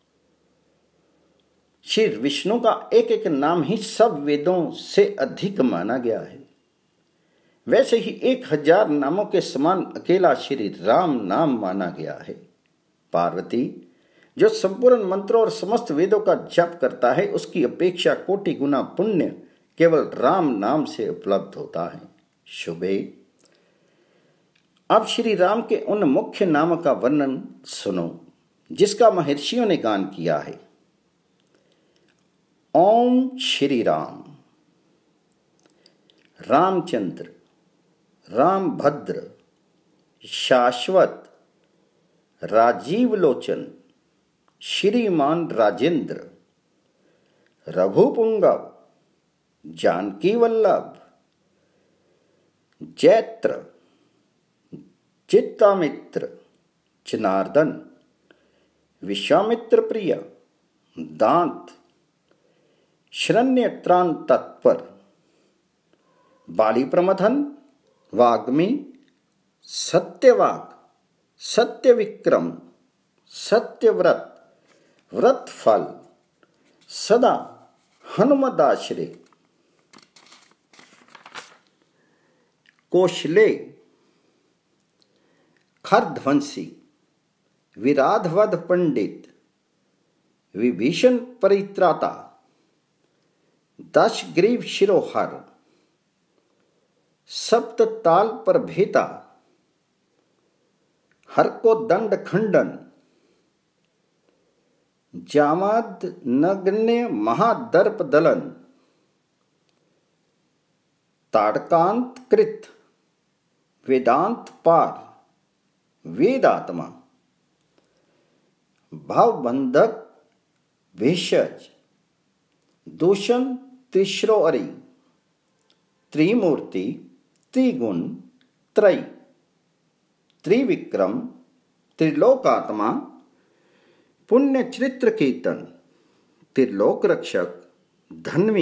Speaker 1: श्री विष्णु का एक एक नाम ही सब वेदों से अधिक माना गया है। वैसे ही एक हजार नामों के समान अकेला श्री राम नाम माना गया है। पार्वती, जो संपूर्ण मंत्रों और समस्त वेदों का जप करता है उसकी अपेक्षा कोटि गुना पुण्य केवल राम नाम से उपलब्ध होता है। शुभे, अब श्री राम के उन मुख्य नाम का वर्णन सुनो जिसका महर्षियों ने गान किया है। ओम श्री राम, रामचंद्र, रामभद्र, शाश्वत, राजीव लोचन, श्रीमान राजेंद्र, रघुपुंगव, जानकी वल्लभ, जैत्र, चित्तामित्र, जनार्दन, विश्वामित्र प्रिय, दांत, शरण्य त्राण तत्पर, बाली प्रमथन, वाग्मी, सत्यवाग, सत्यविक्रम, सत्यव्रत, व्रतफल, सदा हनुमदाश्रय, कौशले, खरध्वंसी, विराधवध पंडित, विभीषण परित्राता, दश ग्रीव शिरोहर, सप्त ताल पर भेता, हर को दंड खंडन, जामाद नग्न महादर्प दलन, ताड़कांत कृत, वेदांत पार, वेदात्मा, भावबंधक भेषज, दूषण त्रिश्रोअरी, त्रिमूर्ति, त्रिगुण, त्रय, त्रिविक्रम, त्रिलोकात्मा, पुण्य चरित्र कीर्तन, त्रिलोक रक्षक, धन्वी,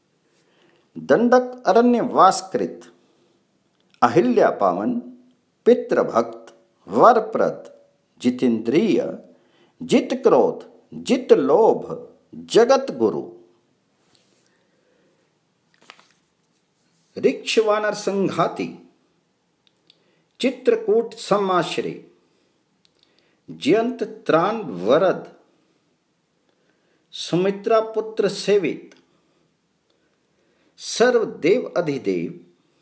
Speaker 1: दंडक अरण्य वासकृत, अहिल्या पावन, पितृभक्त, वरप्रद, जितेंद्रिय, जित क्रोध, जित लोभ, जगत गुरु, ऋक्षवानर संघाति, चित्रकूट समाश्रय, जयंत त्राण वरद, सुमित्रा पुत्र सेवित, सर्वदेव अधिदेव,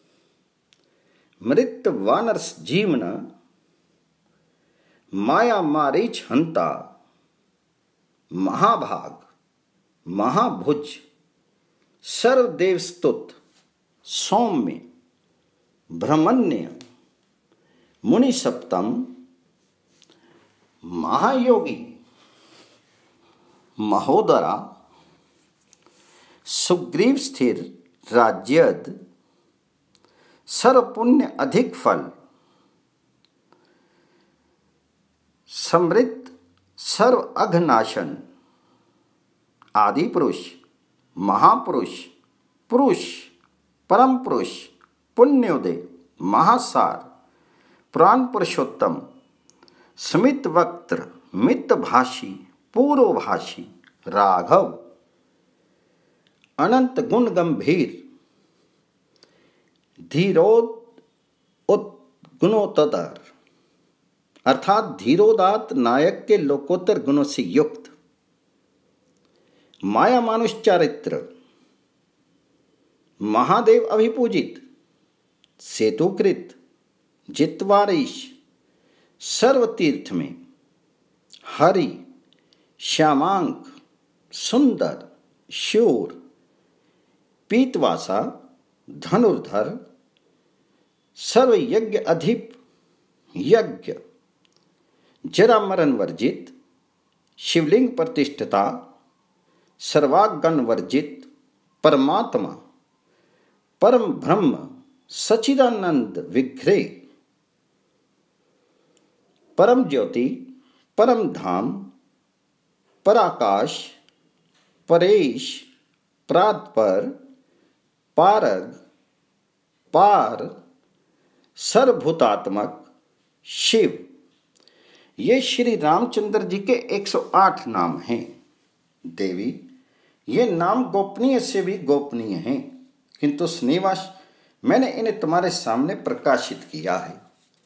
Speaker 1: मृत वानर जीवन, माया मारीच हंता, महाभाग, महाभुज, सर्वदेव स्तुत, सौम्य, ब्रह्मण्य, मुनि सप्तम, महायोगी, महोदरा, सुग्रीव स्थिर, राज्यद, सर्वपुण्य अधिक फल, समृद्ध सर्व अघनाशन, आदि पुरुष, महापुरुष, पुरुष, परम पुरुष, पुण्योदय, महासार, प्राण पुरुषोत्तम, स्मित वक्त्र, मित भाषी, पूर्वभाषी, राघव, अनंत गुण गंभीर, धीरोद गुणोत्तर अर्थात धीरोदात नायक के लोकोत्तर गुणों से युक्त, माया मानुष चारित्र, महादेव अभिपूजित, सेतुकृत, जितवारीश, सर्व तीर्थ में हरि, श्यामांक, सुंदर, शूर, पीतवासा, धनुर्धर, सर्वयज्ञ अधिप, यज्ञ, जरा मरण वर्जित, शिवलिंग प्रतिष्ठता, सर्वागन वर्जित, परमात्मा, परम ब्रह्म, सचिदानंद विग्रह, परम ज्योति, परम धाम, पराकाश, परेश, प्रातपर, पारग, पार, सर्वभूतात्मक, शिव। ये श्री रामचंद्र जी के एक सौ आठ नाम हैं। देवी, ये नाम गोपनीय से भी गोपनीय हैं, किंतु स्नेहवश मैंने इन्हें तुम्हारे सामने प्रकाशित किया है।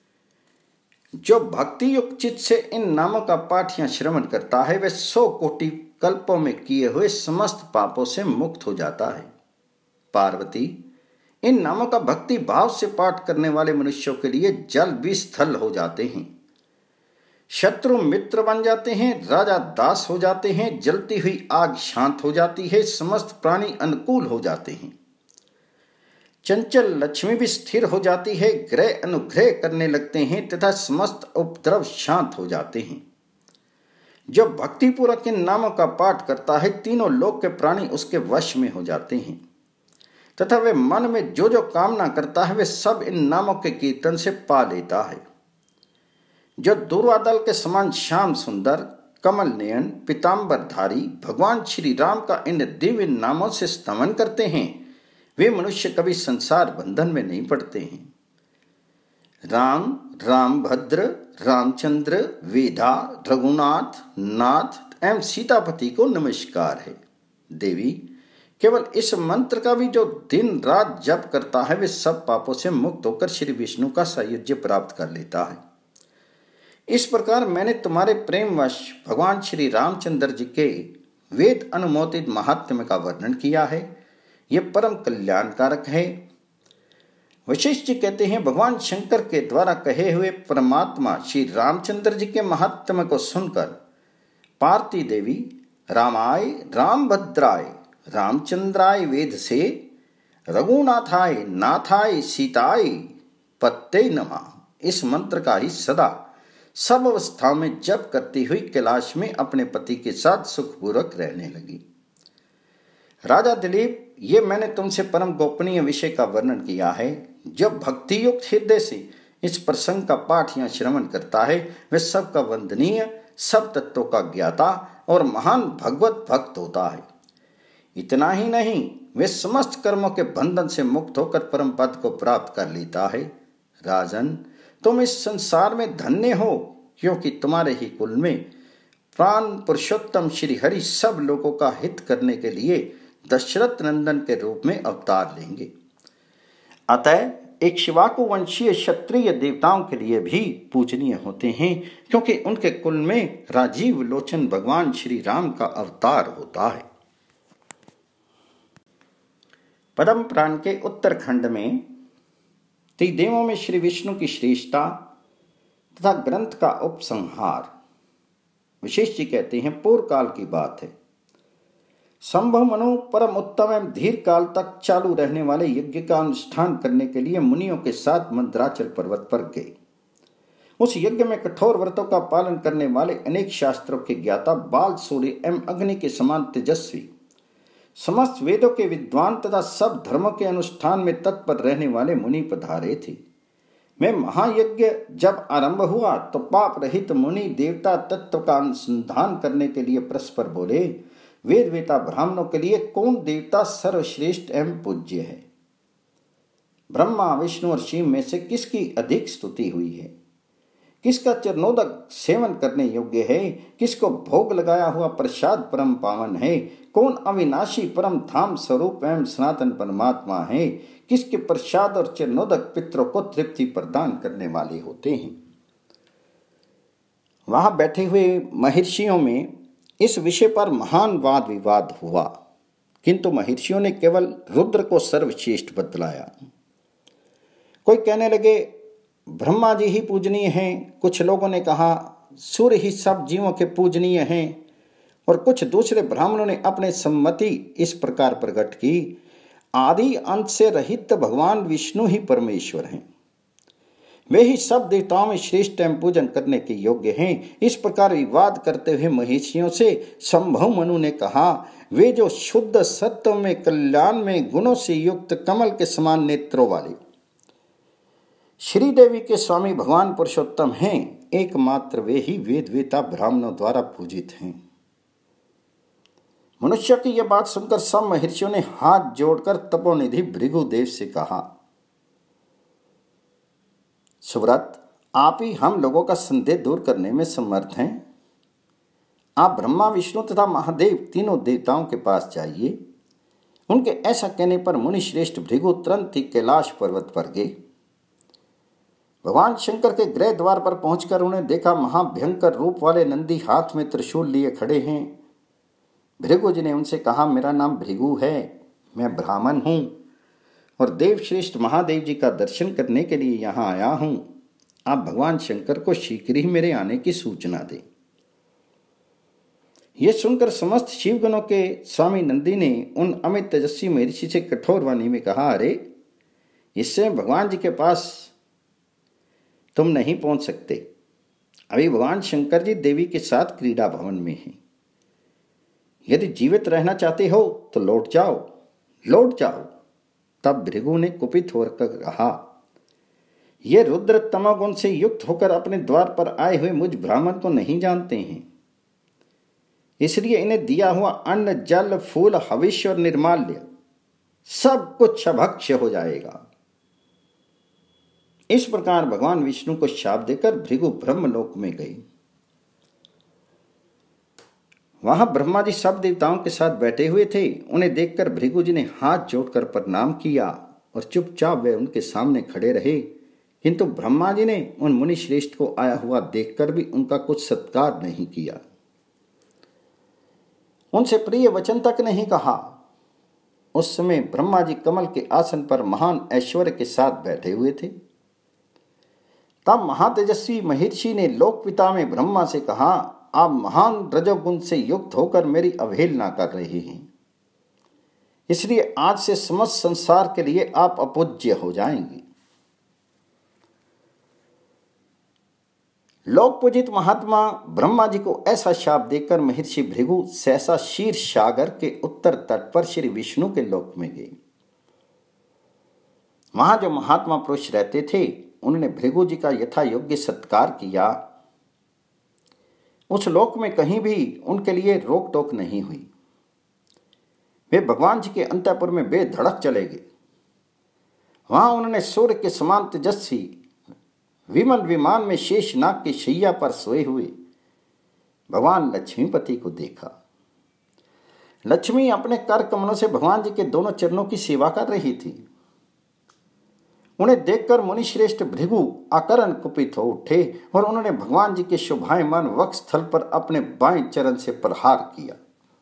Speaker 1: जो भक्ति युक्त चित्त से इन नामों का पाठ या श्रवण करता है, वह सौ कोटि कल्पों में किए हुए समस्त पापों से मुक्त हो जाता है। पार्वती, इन नामों का भक्ति भाव से पाठ करने वाले मनुष्यों के लिए जल भी स्थल हो जाते हैं, शत्रु मित्र बन जाते हैं, राजा दास हो जाते हैं, जलती हुई आग शांत हो जाती है, समस्त प्राणी अनुकूल हो जाते हैं, चंचल लक्ष्मी भी स्थिर हो जाती है, ग्रह अनुग्रह करने लगते हैं तथा समस्त उपद्रव शांत हो जाते हैं। जो भक्तिपूर्वक इन नामों का पाठ करता है, तीनों लोक के प्राणी उसके वश में हो जाते हैं तथा वे मन में जो जो कामना करता है, वे सब इन नामों के कीर्तन से पा लेता है। जो दूर्वादल के समान श्याम सुंदर, कमल नयन, पीताम्बरधारी भगवान श्री राम का इन दिव्य नामों से स्तमन करते हैं, वे मनुष्य कभी संसार बंधन में नहीं पड़ते हैं। राम, रामभद्र, रामचंद्र, वेदा, रघुनाथ, नाथ एवं सीतापति को नमस्कार है। देवी, केवल इस मंत्र का भी जो दिन रात जप करता है, वे सब पापों से मुक्त होकर श्री विष्णु का सायुज्य प्राप्त कर लेता है। इस प्रकार मैंने तुम्हारे प्रेमवश भगवान श्री रामचंद्र जी के वेद अनुमोदित महात्म्य का वर्णन किया है। ये परम कल्याणकारक है। वशिष्ठ जी कहते हैं, भगवान शंकर के द्वारा कहे हुए परमात्मा श्री रामचंद्र जी के महात्म्य को सुनकर पार्वती देवी रामाय, रामभद्राय, रामचंद्राय वेद से, रघुनाथाय, नाथाय, सीताय पत्ते नमः इस मंत्र का ही सदा सब अवस्थाओं में जप करती हुई कैलाश में अपने पति के साथ सुखपूर्वक रहने लगी। राजा दिलीप, ये मैंने तुमसे परम गोपनीय विषय का वर्णन किया है। जब भक्ति युक्त हृदय से इस प्रसंग का पाठ या श्रवण करता है, वह सबका वंदनीय, सब तत्वों का ज्ञाता और महान भगवत भक्त होता है। इतना ही नहीं, वे समस्त कर्मों के बंधन से मुक्त होकर परम पद को प्राप्त कर लेता है। राजन, तुम इस संसार में धन्य हो, क्योंकि तुम्हारे ही कुल में प्राण पुरुषोत्तम श्री हरि सब लोगों का हित करने के लिए दशरथ नंदन के रूप में अवतार लेंगे। अतः इक्ष्वाकु वंशीय क्षत्रिय देवताओं के लिए भी पूजनीय होते हैं, क्योंकि उनके कुल में राजीव लोचन भगवान श्री राम का अवतार होता है। पद्म पुराण के उत्तरखंड में त्रिदेवों में श्री विष्णु की श्रेष्ठता तथा ग्रंथ का उपसंहार। विशेष जी कहते हैं, पूर्व काल की बात है। संभव मनु परम उत्तम एवं धीर काल तक चालू रहने वाले यज्ञ का अनुष्ठान करने के लिए मुनियों के साथ मंदराचल पर्वत पर गए। उस यज्ञ में कठोर व्रतों का पालन करने वाले अनेक शास्त्रों के ज्ञाता, बाल सूर्य एवं अग्नि के समान तेजस्वी, समस्त वेदों के विद्वान तथा सब धर्मों के अनुष्ठान में तत्पर रहने वाले मुनि पधारे थे। मैं महायज्ञ जब आरंभ हुआ तो पाप रहित मुनि देवता तत्व का अनुसंधान करने के लिए परस्पर बोले, वेद वेता ब्राह्मणों के लिए कौन देवता सर्वश्रेष्ठ एवं पूज्य है? ब्रह्मा, विष्णु और शिव में से किसकी अधिक स्तुति हुई है? किसका चरणोदक सेवन करने योग्य है? किसको भोग लगाया हुआ प्रसाद परम पावन है? कौन अविनाशी परम धाम स्वरूप एवं सनातन परमात्मा है? किसके प्रसाद और चरणोदक पितरों को तृप्ति प्रदान करने वाले होते हैं? वहां बैठे हुए महर्षियों में इस विषय पर महान वाद विवाद हुआ, किंतु महर्षियों ने केवल रुद्र को सर्वश्रेष्ठ बतलाया। कोई कहने लगे ब्रह्मा जी ही पूजनीय हैं, कुछ लोगों ने कहा सूर्य ही सब जीवों के पूजनीय हैं, और कुछ दूसरे ब्राह्मणों ने अपने सम्मति इस प्रकार प्रकट की, आदि अंत से रहित भगवान विष्णु ही परमेश्वर हैं, वे ही सब देवताओं में श्रेष्ठ एवं पूजन करने के योग्य हैं। इस प्रकार विवाद करते हुए महिषियों से संभव मनु ने कहा, वे जो शुद्ध सत्व में कल्याण में गुणों से युक्त कमल के समान नेत्रों वाले श्री देवी के स्वामी भगवान पुरुषोत्तम हैं, एकमात्र वे ही वेद वेता ब्राह्मणों द्वारा पूजित हैं। मनुष्य की यह बात सुनकर सब महर्षियों ने हाथ जोड़कर तपोनिधि भृगुदेव से कहा, सुव्रत, आप ही हम लोगों का संदेह दूर करने में समर्थ हैं। आप ब्रह्मा विष्णु तथा महादेव तीनों देवताओं के पास जाइए। उनके ऐसा कहने पर मुनि श्रेष्ठ भृगु तुरंत ही कैलाश पर्वत पर गए। भगवान शंकर के गृह द्वार पर पहुंचकर उन्हें देखा, महाभयंकर रूप वाले नंदी हाथ में त्रिशूल लिए खड़े हैं। भृगु जी ने उनसे कहा, मेरा नाम भृगु है, मैं ब्राह्मण हूं और देवश्रेष्ठ महादेव जी का दर्शन करने के लिए यहाँ आया हूं। आप भगवान शंकर को शीघ्र ही मेरे आने की सूचना दें। यह सुनकर समस्त शिवगणों के स्वामी नंदी ने उन अमित तेजस्वी महर्षि से कठोर वाणी में कहा, अरे इससे भगवान जी के पास तुम नहीं पहुंच सकते। अभी भगवान शंकर जी देवी के साथ क्रीड़ा भवन में हैं। यदि जीवित रहना चाहते हो तो लौट जाओ, लौट जाओ। तब भृगु ने कुपित होकर कहा, ये रुद्र तमोगुण से युक्त होकर अपने द्वार पर आए हुए मुझ ब्राह्मण को नहीं जानते हैं, इसलिए इन्हें दिया हुआ अन्न जल फूल हविष्य और निर्माल्य सब कुछ अभक्ष्य हो जाएगा। इस प्रकार भगवान विष्णु को शाप देकर भृगु ब्रह्मलोक में गए। वहां ब्रह्मा जी सब देवताओं के साथ बैठे हुए थे। उन्हें देखकर भृगु जी ने हाथ जोड़कर प्रणाम किया और चुपचाप वे उनके सामने खड़े रहे, किंतु ब्रह्मा जी ने उन मुनि श्रेष्ठ को आया हुआ देखकर भी उनका कुछ सत्कार नहीं किया, उनसे प्रिय वचन तक नहीं कहा। उस समय ब्रह्मा जी कमल के आसन पर महान ऐश्वर्य के साथ बैठे हुए थे। तब महातेजस्वी महर्षि ने लोकपिता में ब्रह्मा से कहा, आप महान रजोगुण से युक्त होकर मेरी अवहेलना कर रहे हैं, इसलिए आज से समस्त संसार के लिए आप अपूज्य हो जाएंगे। लोक पूजित महात्मा ब्रह्मा जी को ऐसा शाप देकर महर्षि भृगु सहसा क्षीर सागर के उत्तर तट पर श्री विष्णु के लोक में गए। वहां जो महात्मा पुरुष रहते थे, उन्होंने भृगु जी का यथा योग्य सत्कार किया। उस लोक में कहीं भी उनके लिए रोक टोक नहीं हुई। वे भगवान जी के अंतःपुर में बेधड़क चले गए। वहां उन्होंने सूर्य के समान तेजस्वी विमल विमान में शेषनाग की शैया पर सोए हुए भगवान लक्ष्मीपति को देखा। लक्ष्मी अपने कर कमलों से भगवान जी के दोनों चरणों की सेवा कर रही थी। उन्हें देखकर मुनि श्रेष्ठ भृगु आकरण कुपित हो उठे और उन्होंने भगवान जी के शोभायमान वक्ष स्थल पर अपने बाएं चरण से प्रहार किया।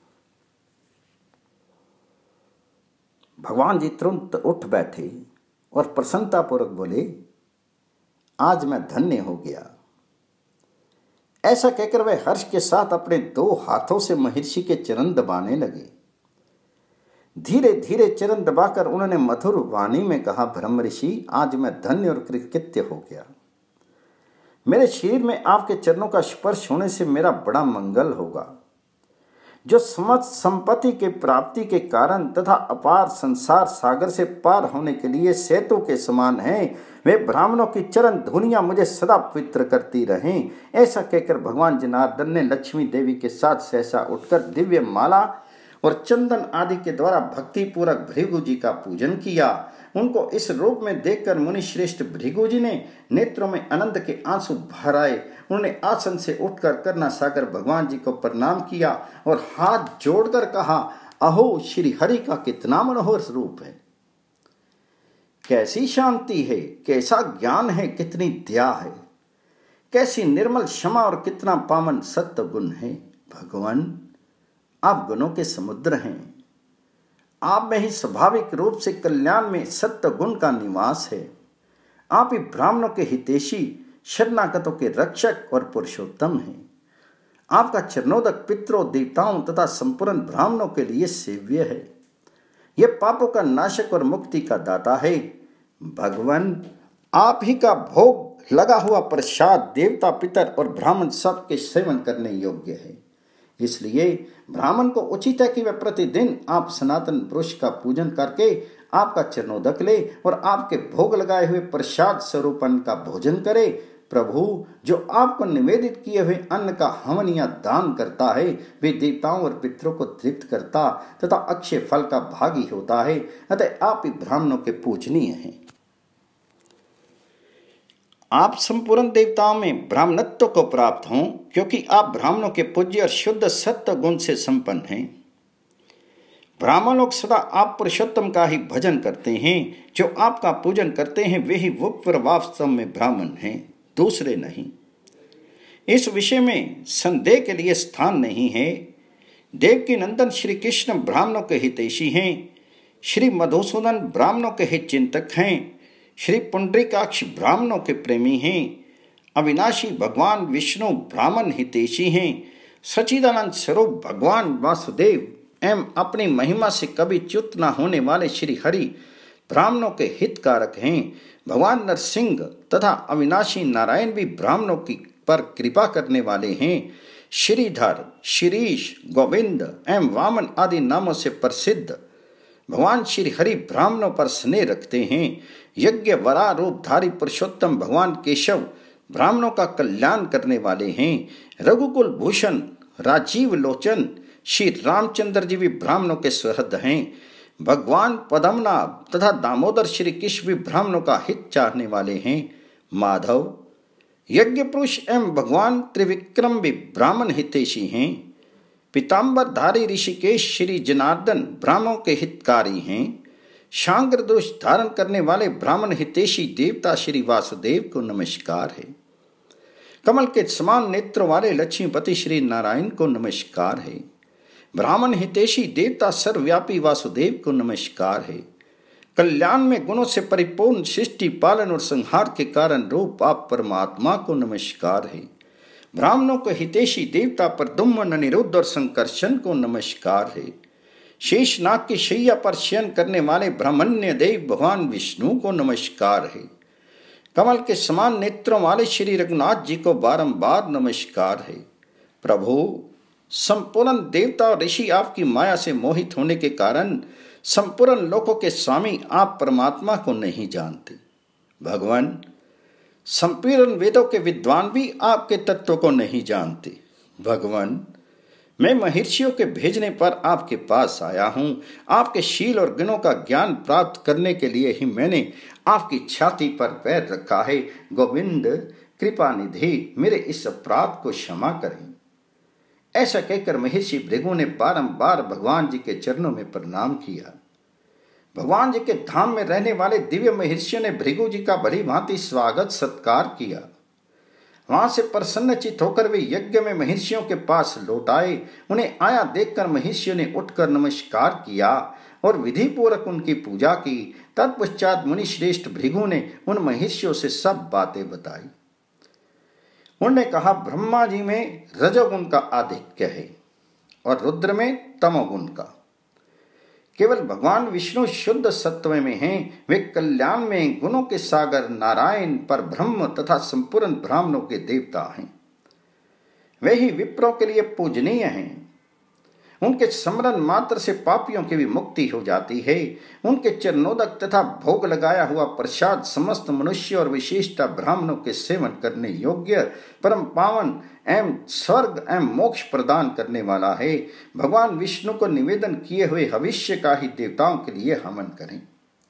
Speaker 1: भगवान जी तुरंत उठ बैठे और प्रसन्नतापूर्वक बोले, आज मैं धन्य हो गया। ऐसा कहकर वे हर्ष के साथ अपने दो हाथों से महर्षि के चरण दबाने लगे। धीरे धीरे चरण दबाकर उन्होंने मधुर वाणी में कहा, ब्रह्म ऋषि, आज मैं धन्य और कृतकृत्य हो गया। मेरे शरीर में आपके चरणों का स्पर्श होने से मेरा बड़ा मंगल होगा। जो समस्त संपत्ति के प्राप्ति के कारण तथा अपार संसार सागर से पार होने के लिए सेतु के समान हैं, वे ब्राह्मणों की चरण धुनियां मुझे सदा पवित्र करती रहें। ऐसा कहकर भगवान जनार्दन ने लक्ष्मी देवी के साथ सहसा उठकर दिव्य माला और चंदन आदि के द्वारा भक्ति पूर्वक भृगु जी का पूजन किया। उनको इस रूप में देखकर मुनि श्रेष्ठ भृगु जी ने नेत्रों में आनंद के आंसू भर आए। उन्होंने आसन से उठकर करना सागर भगवान जी को प्रणाम किया और हाथ जोड़कर कहा, अहो श्री हरि का कितना मनोहर रूप है, कैसी शांति है, कैसा ज्ञान है, कितनी दया है, कैसी निर्मल क्षमा और कितना पावन सत्य गुण है। भगवान, आप गुणों के समुद्र हैं। आप में ही स्वाभाविक रूप से कल्याण में सत्य गुण का निवास है। आप ही ब्राह्मणों के हितैषी शरणागतों के रक्षक और पुरुषोत्तम हैं। आपका चरणोदक पितरों, देवताओं तथा संपूर्ण ब्राह्मणों के लिए सेव्य है। यह पापों का नाशक और मुक्ति का दाता है। भगवान, आप ही का भोग लगा हुआ प्रसाद देवता, पितर और ब्राह्मण सब के सेवन करने योग्य है। इसलिए ब्राह्मण को उचित है कि वह प्रतिदिन आप सनातन पुरुष का पूजन करके आपका चरणोदक ले और आपके भोग लगाए हुए प्रसाद स्वरूप अन्न का भोजन करे। प्रभु, जो आपको निवेदित किए हुए अन्न का हवन या दान करता है, वे देवताओं और पितरों को तृप्त करता तथा अक्षय फल का भागी होता है। अतः आप ही ब्राह्मणों के पूजनीय हैं। आप संपूर्ण देवताओं में ब्राह्मणत्व को प्राप्त हों, क्योंकि आप ब्राह्मणों के पूज्य और शुद्ध सत्व गुण से संपन्न हैं। ब्राह्मण लोग सदा आप पुरुषोत्तम का ही भजन करते हैं। जो आपका पूजन करते हैं वे ही विप्र वास्तव में ब्राह्मण हैं, दूसरे नहीं। इस विषय में संदेह के लिए स्थान नहीं है। देवकी नंदन श्री कृष्ण ब्राह्मणों के हितैषी हैं। श्री मधुसूदन ब्राह्मणों के हित चिंतक हैं। श्री पुंडरीकाक्ष ब्राह्मणों के प्रेमी हैं। अविनाशी भगवान विष्णु ब्राह्मण हितैषी हैं। सच्चिदानंद स्वरूप भगवान वासुदेव एवं अपनी महिमा से कभी च्युत न होने वाले श्री हरि ब्राह्मणों के हितकारक हैं। भगवान नरसिंह तथा अविनाशी नारायण भी ब्राह्मणों की पर कृपा करने वाले हैं। श्रीधर, शिरीष, गोविंद एवं वामन आदि नामों से प्रसिद्ध भगवान श्री हरि ब्राह्मणों पर स्नेह रखते हैं। यज्ञ वरा रूपधारी पुरुषोत्तम भगवान केशव ब्राह्मणों का कल्याण करने वाले हैं। रघुकुल भूषण राजीव लोचन श्री रामचंद्र जी भी ब्राह्मणों के सुहृद हैं। भगवान पद्मनाभ तथा दामोदर श्री कृष्ण भी ब्राह्मणों का हित चाहने वाले हैं। माधव, यज्ञ पुरुष एवं भगवान त्रिविक्रम भी ब्राह्मण हितैषी हैं। पीताम्बर धारी ऋषिकेश श्री जनार्दन ब्राह्मणों के हितकारी हैं। शांग्र दोष धारण करने वाले ब्राह्मण हितैषी देवता श्री वासुदेव को नमस्कार है। कमल के समान नेत्रों वाले लक्ष्मीपति श्री नारायण को नमस्कार है। ब्राह्मण हितैषी देवता सर्वव्यापी वासुदेव को नमस्कार है। कल्याण में गुणों से परिपूर्ण सृष्टि पालन और संहार के कारण रूप आप परमात्मा को नमस्कार है। ब्राह्मणों को हितैषी देवता प्रद्युम्न, अनिरुद्ध और संकर्षण को नमस्कार है। शेषनाग की शैया पर शयन करने वाले ब्रह्मण्य देव भगवान विष्णु को नमस्कार है। कमल के समान नेत्रों वाले श्री रघुनाथ जी को बारंबार नमस्कार है। प्रभु, संपूर्ण देवता और ऋषि आपकी माया से मोहित होने के कारण संपूर्ण लोकों के स्वामी आप परमात्मा को नहीं जानते। भगवान, संपूर्ण वेदों के विद्वान भी आपके तत्व को नहीं जानते। भगवान, मैं महर्षियों के भेजने पर आपके पास आया हूँ। आपके शील और गुणों का ज्ञान प्राप्त करने के लिए ही मैंने आपकी छाती पर पैर रखा है। गोविंद, कृपा निधि, मेरे इस अपराध को क्षमा करें। ऐसा कहकर महर्षि भृगु ने बारंबार भगवान जी के चरणों में प्रणाम किया। भगवान जी के धाम में रहने वाले दिव्य महर्षियों ने भृगु जी का भली भांति स्वागत सत्कार किया। वहां से प्रसन्नचित होकर वे यज्ञ में महर्षियों के पास लौट आए। उन्हें आया देखकर महर्षियों ने उठकर नमस्कार किया और विधि पूर्वक उनकी पूजा की। तत्पश्चात मुनि श्रेष्ठ भृगु ने उन महर्षियों से सब बातें बताई। उन्होंने कहा, ब्रह्मा जी में रजोगुण का आधिक्य है और रुद्र में तमोगुण का। केवल भगवान विष्णु शुद्ध सत्व में हैं। वे कल्याण में गुणों के सागर नारायण पर ब्रह्म तथा संपूर्ण ब्राह्मणों के देवता हैं। वे ही विप्रों के लिए पूजनीय हैं। उनके स्मरण मात्र से पापियों की भी मुक्ति हो जाती है। उनके चरणोदक तथा भोग लगाया हुआ प्रसाद समस्त मनुष्य और विशेषता ब्राह्मणों के सेवन करने योग्य, परम पावन एवं स्वर्ग एवं मोक्ष प्रदान करने वाला है। भगवान विष्णु को निवेदन किए हुए हविष्य का ही देवताओं के लिए हवन करें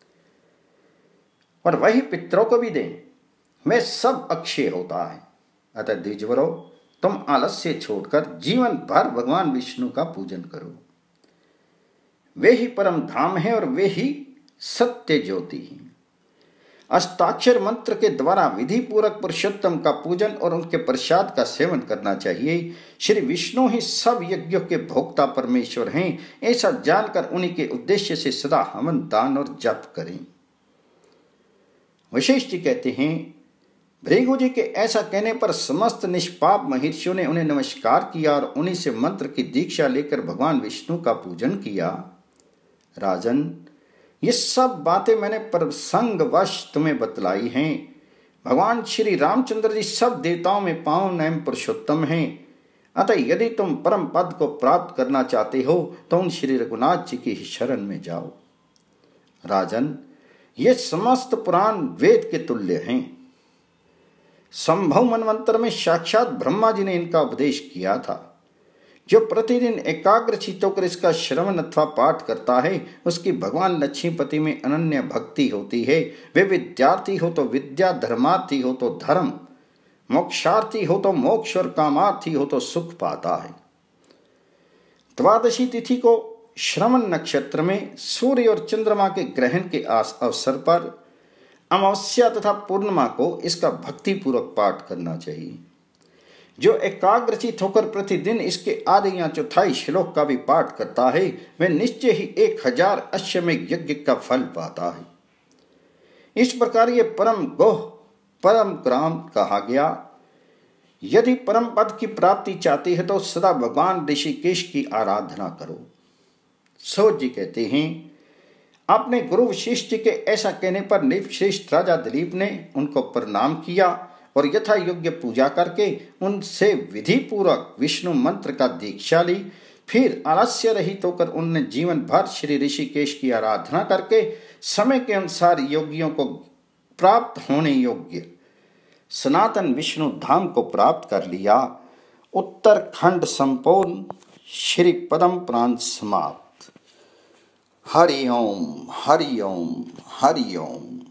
Speaker 1: और वही पितरों को भी दें। वह सब अक्षय होता है। अतः द्विजवरो, तुम आलस्य छोड़कर जीवन भर भगवान विष्णु का पूजन करो। वे ही परम धाम है और वे ही सत्य ज्योति हैं। अष्टाक्षर मंत्र के द्वारा विधि पूर्वक पुरुषोत्तम का पूजन और उनके प्रसाद का सेवन करना चाहिए। श्री विष्णु ही सब यज्ञों के भोक्ता परमेश्वर हैं। ऐसा जानकर उन्हीं के उद्देश्य से सदा हवन, दान और जप करें। वशिष्ठ जी कहते हैं, भृगु जी के ऐसा कहने पर समस्त निष्पाप महर्षियों ने उन्हें नमस्कार किया और उन्हीं से मंत्र की दीक्षा लेकर भगवान विष्णु का पूजन किया। राजन, ये सब बातें मैंने प्रसंगवश तुम्हें बतलाई हैं। भगवान श्री रामचंद्र जी सब देवताओं में पावन एवं पुरुषोत्तम हैं। अतः यदि तुम परम पद को प्राप्त करना चाहते हो तो उन श्री रघुनाथ जी की शरण में जाओ। राजन, ये समस्त पुराण वेद के तुल्य हैं। संभव मनवंतर में साक्षात ब्रह्मा जी ने इनका उपदेश किया था। जो प्रतिदिन एकाग्रचित्त होकर इसका श्रवण अथवा पाठ करता है, उसकी भगवान लक्ष्मीपति में अनन्य भक्ति होती है। वे विद्यार्थी हो तो विद्या, धर्मार्थी हो तो धर्म, मोक्षार्थी हो तो मोक्ष और कामार्थी हो तो सुख पाता है। द्वादशी तिथि को श्रवण नक्षत्र में सूर्य और चंद्रमा के ग्रहण के अवसर पर अमावस्या तथा पूर्णिमा को इसका भक्ति पूर्वक पाठ करना चाहिए। जो एकाग्रचित होकर प्रतिदिन इसके आधे या चौथाई श्लोक का भी पाठ करता है, वह निश्चय ही एक हजार अश्वमेध यज्ञ का फल पाता है। इस प्रकार ये परम गोह परम ग्राम कहा गया। यदि परम पद की प्राप्ति चाहती है तो सदा भगवान ऋषिकेश की आराधना करो। सूत जी कहते हैं, अपने गुरु वशिष्ठ के ऐसा कहने पर नृपश्रेष्ठ राजा दिलीप ने उनको प्रणाम किया और यथा योग्य पूजा करके उनसे विधि पूर्वक विष्णु मंत्र का दीक्षा ली। फिर आलस्य रहित होकर उनने जीवन भर श्री ऋषिकेश की आराधना करके समय के अनुसार योगियों को प्राप्त होने योग्य सनातन विष्णु धाम को प्राप्त कर लिया। उत्तरखंड संपूर्ण। श्री पदम प्रांत समाप्त। हरि ओम हरि ओम हरि ओम।